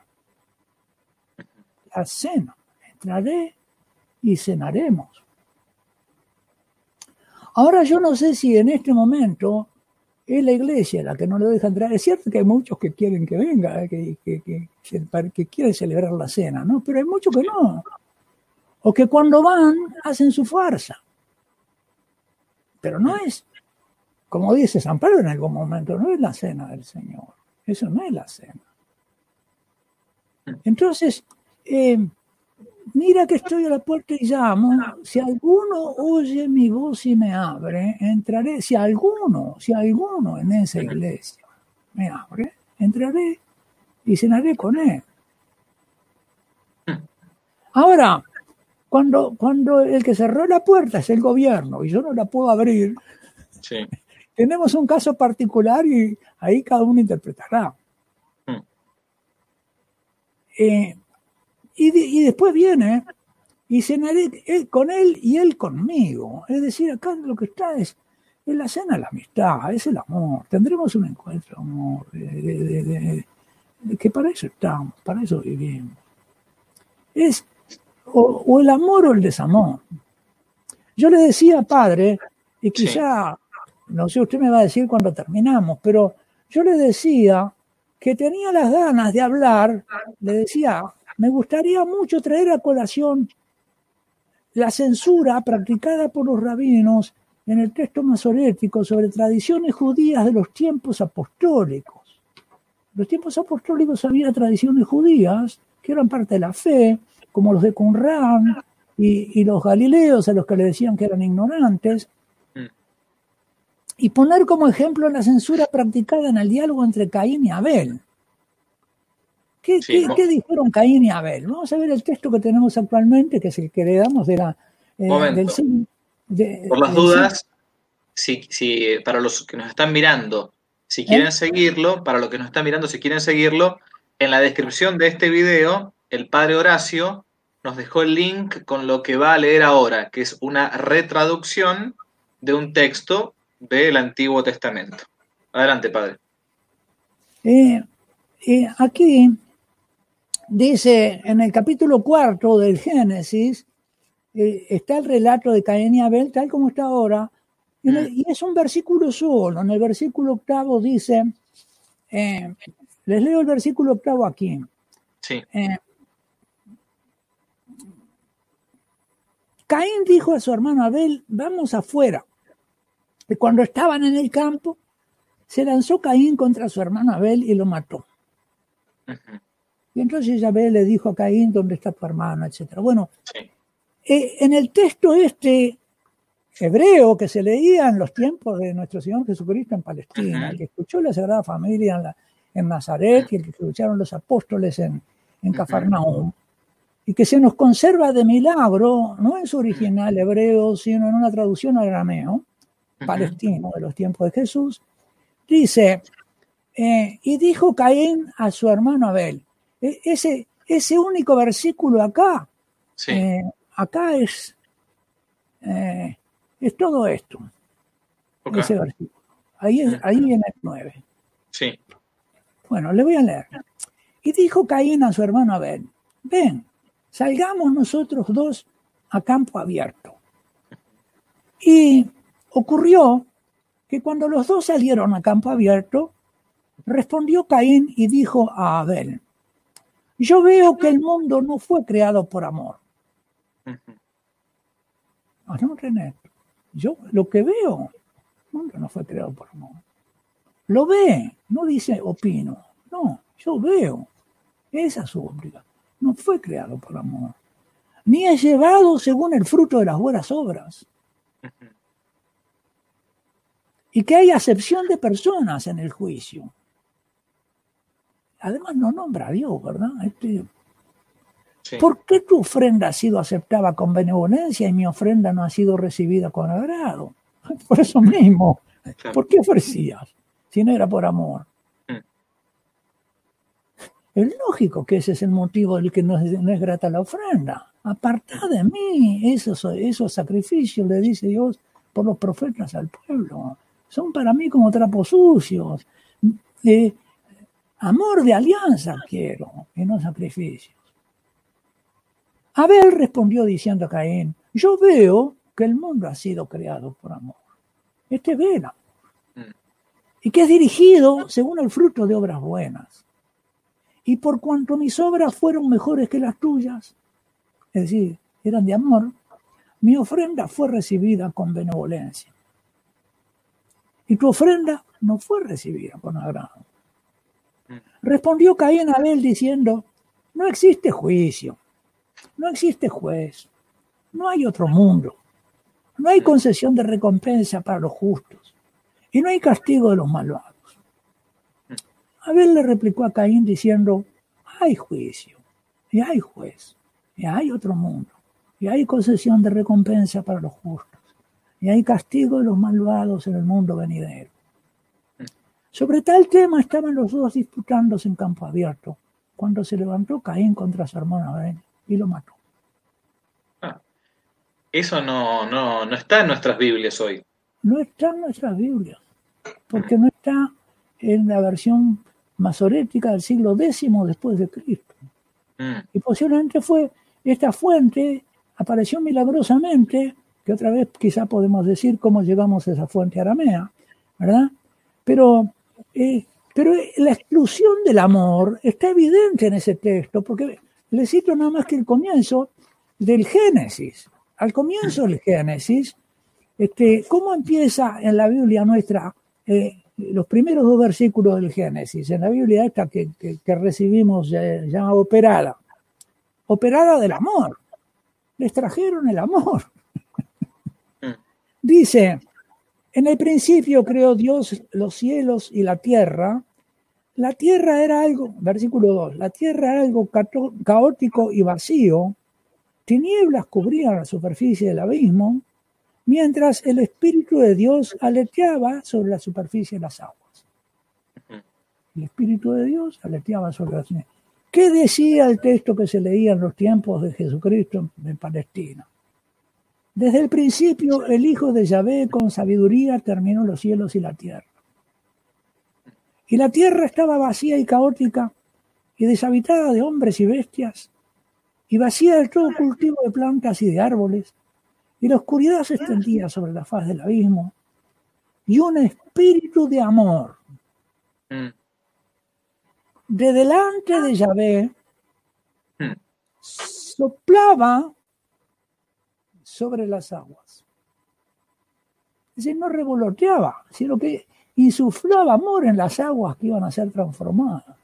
La cena. Entraré y cenaremos. Ahora yo no sé si en este momento es la iglesia la que no lo deja entrar. Es cierto que hay muchos que quieren que venga, que quieren celebrar la cena, ¿no? Pero hay muchos que no. O que cuando van hacen su farsa. Pero no es, como dice San Pablo en algún momento, no es la cena del Señor. Eso no es la cena. Entonces, mira que estoy a la puerta y llamo. Si alguno oye mi voz y me abre, entraré. Si alguno en esa iglesia me abre, entraré y cenaré con él. Ahora, cuando el que cerró la puerta es el gobierno y yo no la puedo abrir, tenemos un caso particular y ahí cada uno interpretará. Y después viene y cenaré con él y él conmigo. Es decir, acá lo que está es la cena de la amistad, es el amor. Tendremos un encuentro, amor, que para eso estamos, para eso vivimos. Es o el amor o el desamor. Yo le decía, padre, y quizá, no sé, usted me va a decir cuando terminamos, pero yo le decía que tenía las ganas de hablar, le decía me gustaría mucho traer a colación la censura practicada por los rabinos en el texto masorético sobre tradiciones judías de los tiempos apostólicos. En los tiempos apostólicos había tradiciones judías que eran parte de la fe, como los de Qumran y los galileos, a los que le decían que eran ignorantes, y poner como ejemplo la censura practicada en el diálogo entre Caín y Abel. ¿Qué dijeron Caín y Abel? Vamos a ver el texto que tenemos actualmente, que es el que le damos de la, del siglo. Por las dudas, si para los que nos están mirando, si quieren seguirlo, para los que nos están mirando, si quieren seguirlo, en la descripción de este video, el padre Horacio nos dejó el link con lo que va a leer ahora, que es una retraducción de un texto del Antiguo Testamento. Adelante, padre. Aquí dice, en el capítulo 4 del Génesis, está el relato de Caín y Abel, tal como está ahora, y es un versículo solo. En el versículo 8 dice, les leo el versículo 8 aquí. Sí. Caín dijo a su hermano Abel, vamos afuera. Y cuando estaban en el campo, se lanzó Caín contra su hermano Abel y lo mató. Uh-huh. Y entonces Abel le dijo a Caín, ¿dónde está tu hermano? Etcétera. Bueno, sí. En el texto hebreo que se leía en los tiempos de nuestro Señor Jesucristo en Palestina, el que escuchó la Sagrada Familia en Nazaret y el que escucharon los apóstoles en Cafarnaúm, y que se nos conserva de milagro, no en su original hebreo, sino en una traducción al arameo, palestino de los tiempos de Jesús, dice, y dijo Caín a su hermano Abel. Ese único versículo acá, sí. Acá es todo esto, okay. Ese versículo. Ahí viene el 9. Sí. Bueno, le voy a leer. Y dijo Caín a su hermano Abel, ven, salgamos nosotros dos a campo abierto. Y ocurrió que cuando los dos salieron a campo abierto, respondió Caín y dijo a Abel, yo veo que el mundo no fue creado por amor. No, René, yo lo que veo, el mundo no fue creado por amor. Lo ve, no dice opino, no, yo veo. Esa es su obligación. No fue creado por amor, ni es llevado según el fruto de las buenas obras. Y que hay acepción de personas en el juicio. Además no nombra a Dios, ¿verdad? Sí. ¿Por qué tu ofrenda ha sido aceptada con benevolencia y mi ofrenda no ha sido recibida con agrado? Por eso mismo. Claro. ¿Por qué ofrecías si no era por amor? Es lógico que ese es el motivo del que no es grata la ofrenda. Apartad de mí esos sacrificios, le dice Dios por los profetas al pueblo. Son para mí como trapos sucios. Amor de alianza quiero, y no sacrificios. Abel respondió diciendo a Caín, yo veo que el mundo ha sido creado por amor. Ve el amor. Y que es dirigido según el fruto de obras buenas. Y por cuanto mis obras fueron mejores que las tuyas, es decir, eran de amor, mi ofrenda fue recibida con benevolencia. Y tu ofrenda no fue recibida con agrado. Respondió Caín a Abel diciendo, no existe juicio, no existe juez, no hay otro mundo, no hay concesión de recompensa para los justos y no hay castigo de los malvados. Abel le replicó a Caín diciendo, hay juicio, y hay juez, y hay otro mundo, y hay concesión de recompensa para los justos, y hay castigo de los malvados en el mundo venidero. Sobre tal tema estaban los dos disputándose en campo abierto, cuando se levantó Caín contra su hermano Abel y lo mató. Eso no está en nuestras Biblias hoy. No está en nuestras Biblias, porque no está en la versión masorética del siglo X después de Cristo. Y posiblemente fue esta fuente, apareció milagrosamente, que otra vez quizá podemos decir cómo llegamos a esa fuente aramea, ¿verdad? Pero la exclusión del amor está evidente en ese texto, porque le cito nada más que el comienzo del Génesis. Al comienzo del Génesis, ¿cómo empieza en la Biblia nuestra los primeros 2 versículos del Génesis? En la Biblia esta que recibimos, llama operada. Operada del amor. Les trajeron el amor. Dice, en el principio creó Dios los cielos y la tierra. La tierra era algo, versículo 2, la tierra era algo caótico y vacío. Tinieblas cubrían la superficie del abismo, mientras el Espíritu de Dios aleteaba sobre la superficie de las aguas. El Espíritu de Dios aleteaba sobre las aguas. ¿Qué decía el texto que se leía en los tiempos de Jesucristo en Palestina? Desde el principio, el Hijo de Yahvé con sabiduría terminó los cielos y la tierra. Y la tierra estaba vacía y caótica y deshabitada de hombres y bestias, y vacía del todo cultivo de plantas y de árboles, y la oscuridad se extendía sobre la faz del abismo, y un espíritu de amor de delante de Yahvé soplaba sobre las aguas. Es decir, no revoloteaba, sino que insuflaba amor en las aguas que iban a ser transformadas.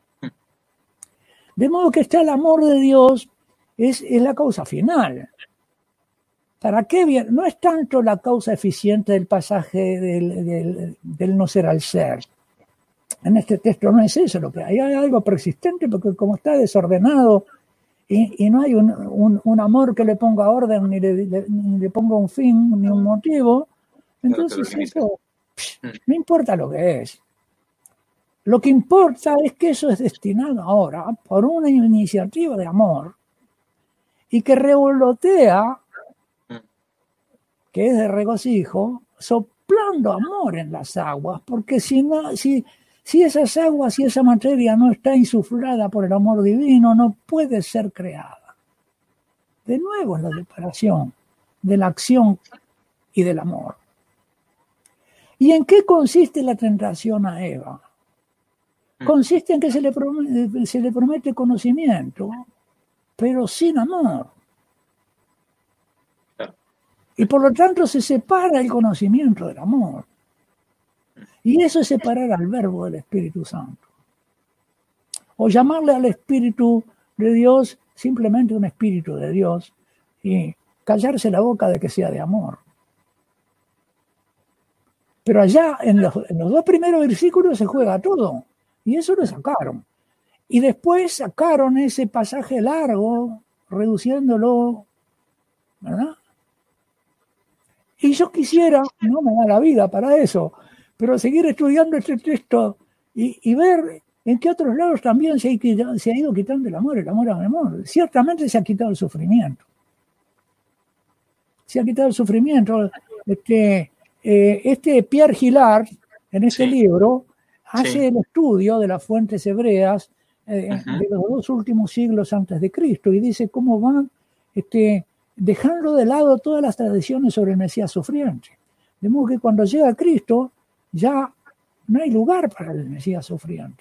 De modo que está el amor de Dios, es la causa final. ¿Para qué bien? No es tanto la causa eficiente del pasaje del no ser al ser. En este texto no es eso lo que hay. Hay algo persistente porque como está desordenado y no hay un amor que le ponga orden ni le ponga un fin ni un motivo, entonces eso no importa lo que es. Lo que importa es que eso es destinado ahora por una iniciativa de amor y que revolotea, que es de regocijo, soplando amor en las aguas, porque si esas aguas y esa materia no está insuflada por el amor divino, no puede ser creada. De nuevo es la separación de la acción y del amor. ¿Y en qué consiste la tentación a Eva? Consiste en que se le promete conocimiento, pero sin amor. Y por lo tanto se separa el conocimiento del amor. Y eso es separar al Verbo del Espíritu Santo. O llamarle al Espíritu de Dios simplemente un Espíritu de Dios y callarse la boca de que sea de amor. Pero allá en los 2 primeros versículos se juega todo. Y eso lo sacaron. Y después sacaron ese pasaje largo, reduciéndolo, ¿verdad? Y yo quisiera, no me da la vida para eso, pero seguir estudiando este texto y ver en qué otros lados también se ha ido quitando el amor al amor. Ciertamente se ha quitado el sufrimiento. Se ha quitado el sufrimiento. Pierre Gillard, en este libro, hace el estudio de las fuentes hebreas de los 2 últimos siglos antes de Cristo y dice cómo van dejando de lado todas las tradiciones sobre el Mesías sufriente. De modo que cuando llega Cristo ya no hay lugar para el Mesías sufriente.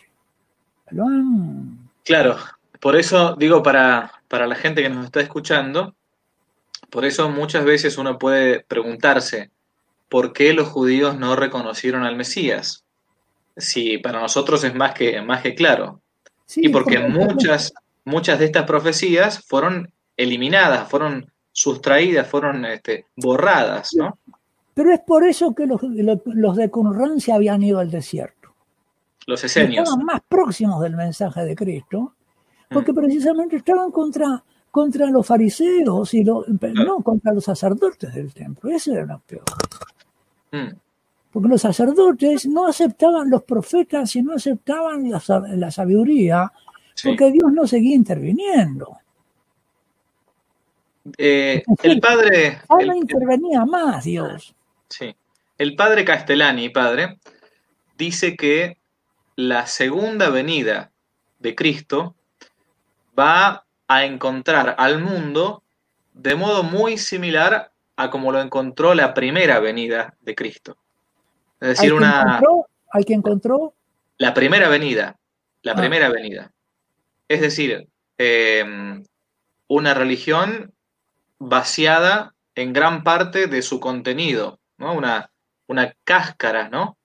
Claro, por eso digo para la gente que nos está escuchando, por eso muchas veces uno puede preguntarse ¿por qué los judíos no reconocieron al Mesías? Si para nosotros es más que claro. Sí, y porque muchas de estas profecías fueron eliminadas, fueron sustraídas, fueron borradas, ¿no? Pero es por eso que los de Qumran se habían ido al desierto. Los esenios. Estaban más próximos del mensaje de Cristo, porque precisamente estaban contra los fariseos y no contra los sacerdotes del templo. Eso era lo peor. Porque los sacerdotes no aceptaban los profetas y no aceptaban la sabiduría, porque Dios no seguía interviniendo. El padre... Ahora intervenía más Dios. Sí. El padre Castellani, dice que la segunda venida de Cristo va a encontrar al mundo de modo muy similar a como lo encontró la primera venida de Cristo. Es decir, al que encontró la primera venida. Es decir, una religión vaciada en gran parte de su contenido, ¿no? Una cáscara, ¿no?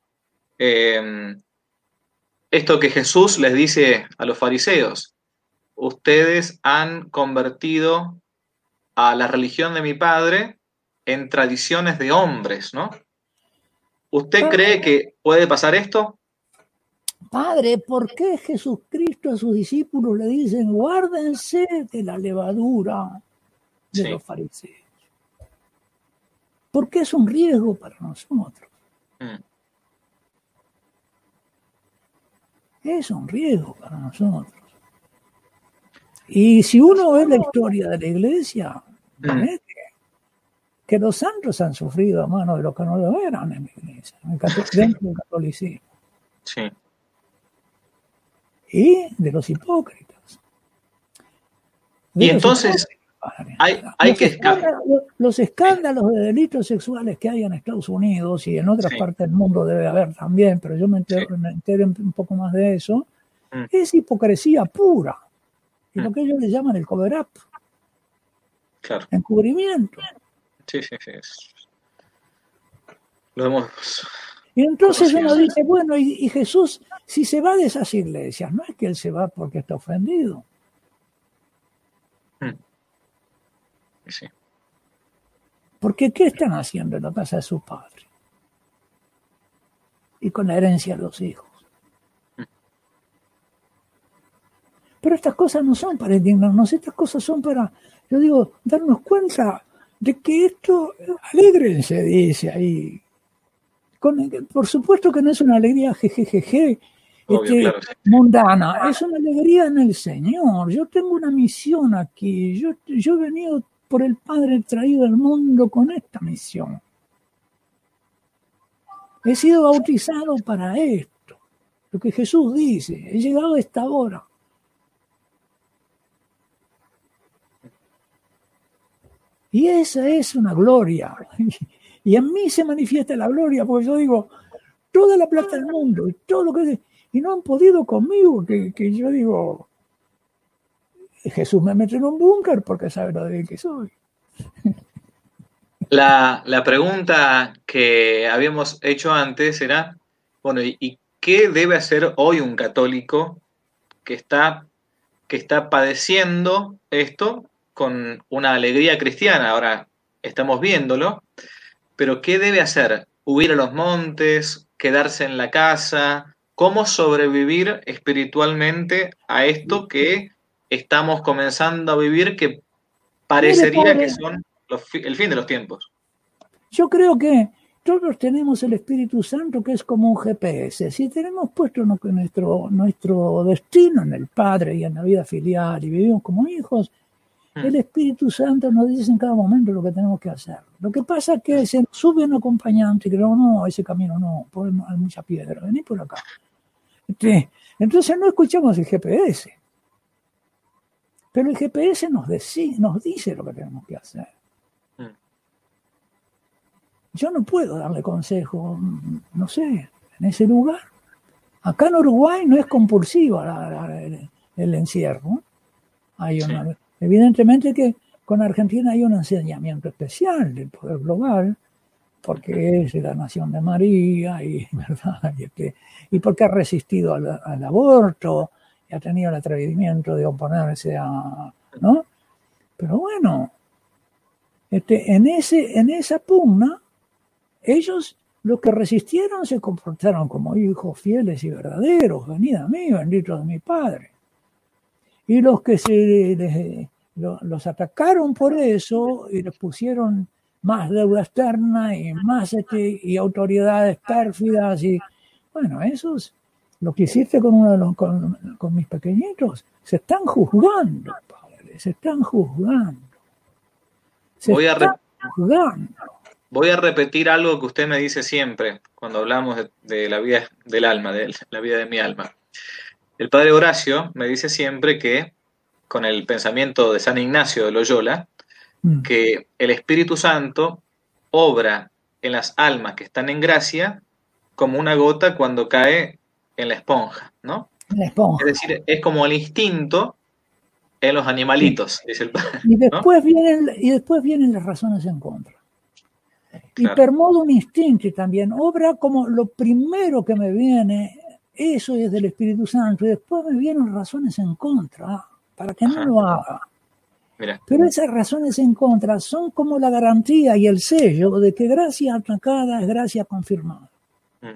Esto que Jesús les dice a los fariseos: ustedes han convertido a la religión de mi padre en tradiciones de hombres, ¿no? ¿Usted cree que puede pasar esto? Padre, ¿por qué Jesucristo a sus discípulos le dicen guárdense de la levadura de Sí. los fariseos? Porque es un riesgo para nosotros. Es un riesgo para nosotros. Y si uno ve la historia de la iglesia, ve que los santos han sufrido a mano de los que no lo eran en la iglesia, dentro del catolicismo. Sí. Y de los hipócritas. Y entonces hay que los escándalos de delitos sexuales que hay en Estados Unidos y en otras partes del mundo debe haber también, pero yo me enteré un poco más de eso, es hipocresía pura. Y lo que ellos le llaman el cover-up. Claro. Encubrimiento. Sí. Lo hemos... Y entonces uno dice, bueno, y Jesús, si se va de esas iglesias, no es que él se va porque está ofendido. Sí. Porque ¿qué están haciendo en la casa de su padre? Y con la herencia de los hijos. Pero estas cosas no son para indignarnos, estas cosas son para, yo digo, darnos cuenta de que esto, alégrense, dice ahí. Por supuesto que no es una alegría jejejeje, Claro. mundana, es una alegría en el Señor. Yo tengo una misión aquí, yo he venido por el Padre traído al mundo con esta misión. He sido bautizado para esto, lo que Jesús dice, he llegado a esta hora. Y esa es una gloria. Y en mí se manifiesta la gloria, porque yo digo, toda la plata del mundo, y todo lo que... Y no han podido conmigo, que yo digo, Jesús me mete en un búnker porque sabe lo débil que soy. La pregunta que habíamos hecho antes era, bueno, ¿y qué debe hacer hoy un católico que está padeciendo esto con una alegría cristiana? Ahora estamos viéndolo, pero ¿qué debe hacer? ¿Huir a los montes? ¿Quedarse en la casa? ¿Cómo sobrevivir espiritualmente a esto que estamos comenzando a vivir, que parecería que son el fin de los tiempos? Yo creo que todos tenemos el Espíritu Santo, que es como un GPS. Si tenemos puesto nuestro destino en el Padre y en la vida filial y vivimos como hijos, el Espíritu Santo nos dice en cada momento lo que tenemos que hacer. Lo que pasa es que se sube un acompañante y creo, no, ese camino no, hay mucha piedra, vení por acá. Entonces no escuchamos el GPS. Pero el GPS nos dice lo que tenemos que hacer. Yo no puedo darle consejo, no sé, en ese lugar. Acá en Uruguay no es compulsiva el encierro. Evidentemente que con Argentina hay un enseñamiento especial del poder global, porque es la nación de María, y, ¿verdad? Y porque ha resistido al aborto, y ha tenido el atrevimiento de oponerse a... ¿no? Pero bueno, en esa pugna, ellos, los que resistieron, se comportaron como hijos fieles y verdaderos. Venid a mí, bendito de mi Padre. Y los que los atacaron por eso y les pusieron más deuda externa y más y autoridades pérfidas, y bueno, esos, lo que hiciste con mis pequeñitos, se están juzgando, Padre, se están juzgando. Voy a repetir algo que usted me dice siempre cuando hablamos de la vida del alma, de la vida de mi alma. El padre Horacio me dice siempre que, con el pensamiento de San Ignacio de Loyola, que el Espíritu Santo obra en las almas que están en gracia como una gota cuando cae en la esponja, ¿no? La esponja. Es decir, es como el instinto en los Sí. animalitos, dice el padre, Y ¿no? después vienen las razones en contra. Y Claro. per modum instinti también, obra como lo primero que me viene, eso es del Espíritu Santo, y después me vienen razones en contra para que no Ajá, lo haga. mira. Pero esas razones en contra son como la garantía y el sello de que gracia atacada es gracia confirmada. Mm.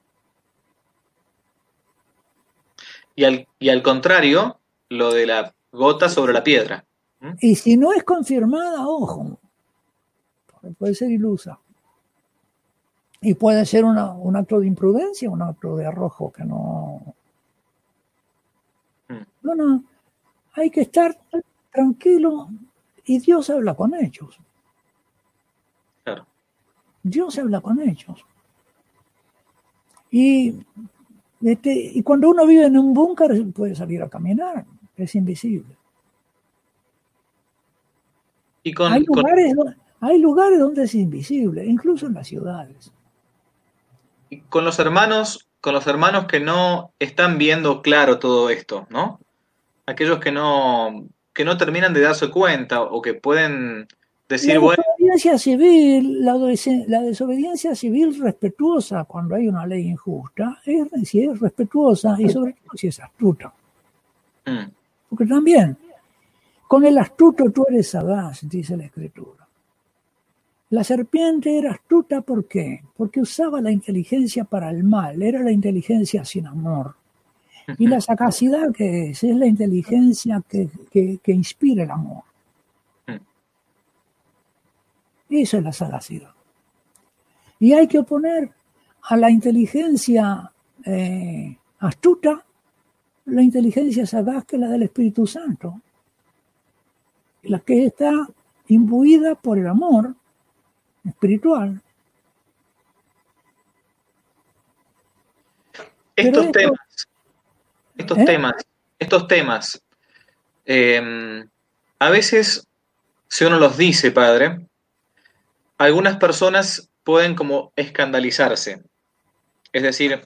Y al contrario, lo de la gota sobre la piedra. ¿Mm? Y si no es confirmada, ojo, puede ser ilusa. Y puede ser un acto de imprudencia, un acto de arrojo que no... Mm. No, no, hay que estar tranquilo y Dios habla con ellos. Claro. Dios habla con ellos. Y, y cuando uno vive en un búnker puede salir a caminar, es invisible. Y Hay lugares donde es invisible, incluso en las ciudades. y con los hermanos que no están viendo claro todo esto, ¿no? Aquellos que no terminan de darse cuenta o que pueden La decir, bueno, desobediencia civil, la desobediencia civil respetuosa cuando hay una ley injusta, si es respetuosa y sobre todo si es astuta. mm, Porque también, con el astuto tú eres sagaz, dice la Escritura. La serpiente era astuta, ¿por qué? Porque usaba la inteligencia para el mal, era la inteligencia sin amor. Y la sagacidad, ¿qué es? Es la inteligencia que inspira el amor. mm. Eso es la sagacidad. Y hay que oponer a la inteligencia astuta la inteligencia sagaz que es la del Espíritu Santo, la que está imbuida por el amor espiritual. Pero Estos esto, temas, estos ¿eh? temas, estos temas, eh, a veces, si uno los dice, padre, algunas personas pueden como escandalizarse. Es decir,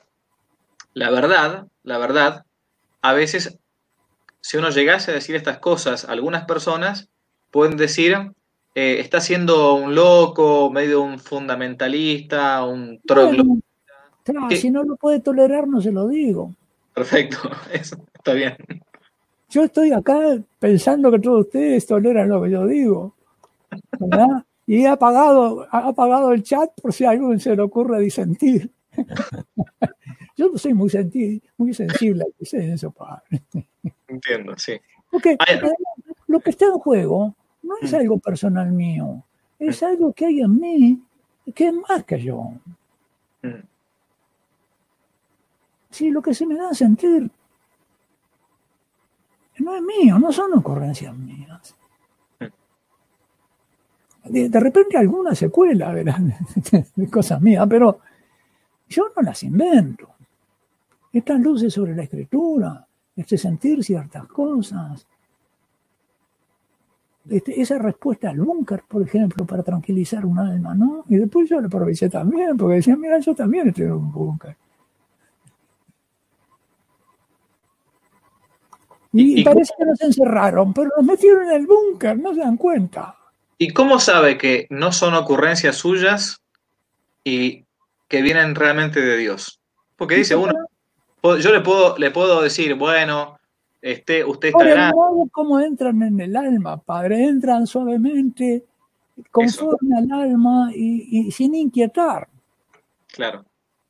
la verdad, a veces, si uno llegase a decir estas cosas, algunas personas pueden decir, está siendo un loco, medio un fundamentalista, un troglodita. Bueno, Que, si no lo puede tolerar, no se lo digo. perfecto, eso está bien. Yo estoy acá pensando que todos ustedes toleran lo que yo digo, ¿verdad? Y ha apagado el chat por si a alguien se le ocurre disentir. Yo no soy muy sensible al disenso, padre. Entiendo, sí. Porque Ay, lo que está en juego no es mm, algo personal mío, mm, es algo que hay en mí que es más que yo. mm. Sí, lo que se me da a sentir no es mío, no son ocurrencias mías. De repente alguna secuela de cosas mías, pero yo no las invento. Estas luces sobre la escritura, este sentir ciertas cosas, esa respuesta al búnker, por ejemplo, para tranquilizar un alma, ¿no? Y después yo lo aproveché también, porque decía, mira, yo también estoy en un búnker. Y ¿Y parece que nos encerraron, pero nos metieron en el búnker, no se dan cuenta. y cómo sabe que no son ocurrencias suyas y que vienen realmente de Dios? Porque Y dice porque uno, yo le puedo decir, bueno, usted está por el grande, modo como entran en el alma, padre, entran suavemente, eso, conforme al alma y sin inquietar. claro.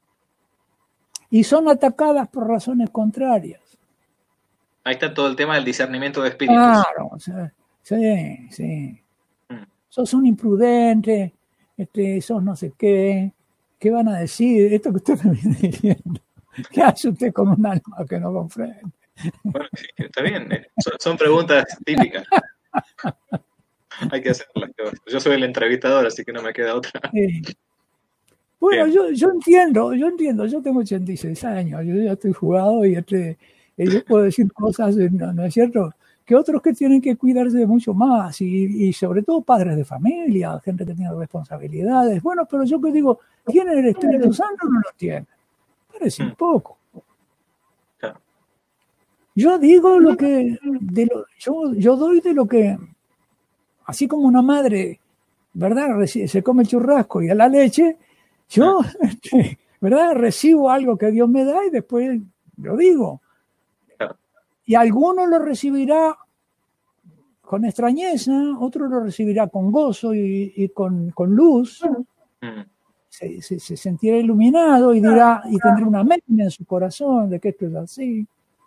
Y son atacadas por razones contrarias. Ahí está todo el tema del discernimiento de espíritus. Claro, o sea, sí, sí. Mm. Sos un imprudente, sos no sé qué. ¿Qué van a decir? Esto que usted me viene diciendo. ¿Qué hace usted con un alma que no comprende? Bueno, sí, está bien, son preguntas típicas, hay que hacerlas. Yo soy el entrevistador, así que no me queda otra. Sí. Bueno, Bien. yo entiendo, yo tengo 86 años, yo ya estoy jugado y yo puedo decir cosas, ¿no es cierto? Que otros que tienen que cuidarse mucho más y sobre todo padres de familia, gente que tiene responsabilidades. Bueno, pero yo que digo, ¿tienen el Espíritu Santo o no lo tienen? Parece un Mm, poco. claro. Yo digo lo que, yo doy de lo que, así como una madre, ¿verdad? Se come el churrasco y a la leche, yo, ¿verdad? Recibo algo que Dios me da y después lo digo. Y alguno lo recibirá con extrañeza, otro lo recibirá con gozo y con luz. Se sentirá iluminado y dirá, y tendrá una mente en su corazón de que esto es así.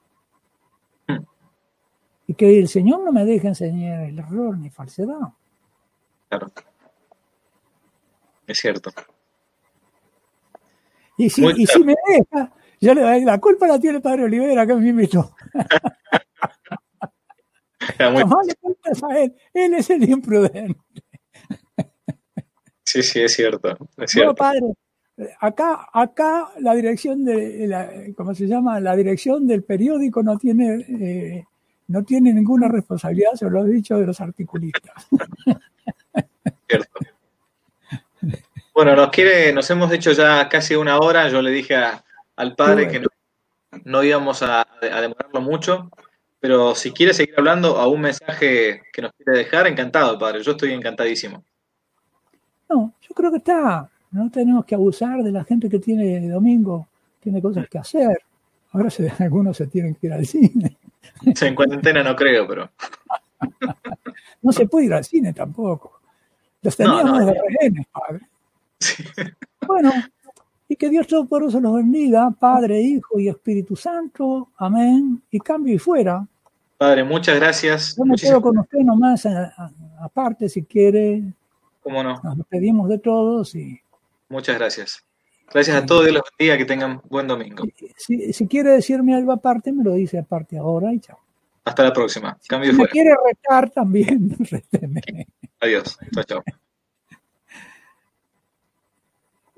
Y que el Señor no me deje enseñar el error ni falsedad. Claro. Es cierto. Y si me deja, ya la culpa la tiene el padre Olivera, que me invitó. Jamás le cuentas a él es el imprudente. Sí, es cierto. No, padre, acá la dirección ¿cómo se llama? La dirección del periódico no tiene ninguna responsabilidad sobre los dichos de los articulistas. Cierto. Bueno, nos hemos hecho ya casi una hora. Yo le dije al padre que no íbamos a demorarlo mucho, pero si quiere seguir hablando, a un mensaje que nos quiere dejar, encantado, padre. Yo estoy encantadísimo. No, yo creo que no tenemos que abusar de la gente que tiene domingo, tiene cosas que hacer. Ahora algunos se tienen que ir al cine. En cuarentena no creo, pero... No se puede ir al cine tampoco. Los teníamos de rehenes, padre. Sí. Bueno, y que Dios Todopoderoso los bendiga, Padre, Hijo y Espíritu Santo. Amén. Y cambio y fuera. Padre, muchas gracias. Yo me quedo con usted nomás aparte si quiere. ¿Cómo no? Nos despedimos de todos y... Muchas gracias. Gracias a todos, Dios los bendiga, que tengan buen domingo. Si quiere decirme algo aparte, me lo dice aparte ahora y chao. Hasta la próxima. Cambio y si fuera. me quiere retar también, réteme. Adiós. Chao, chao.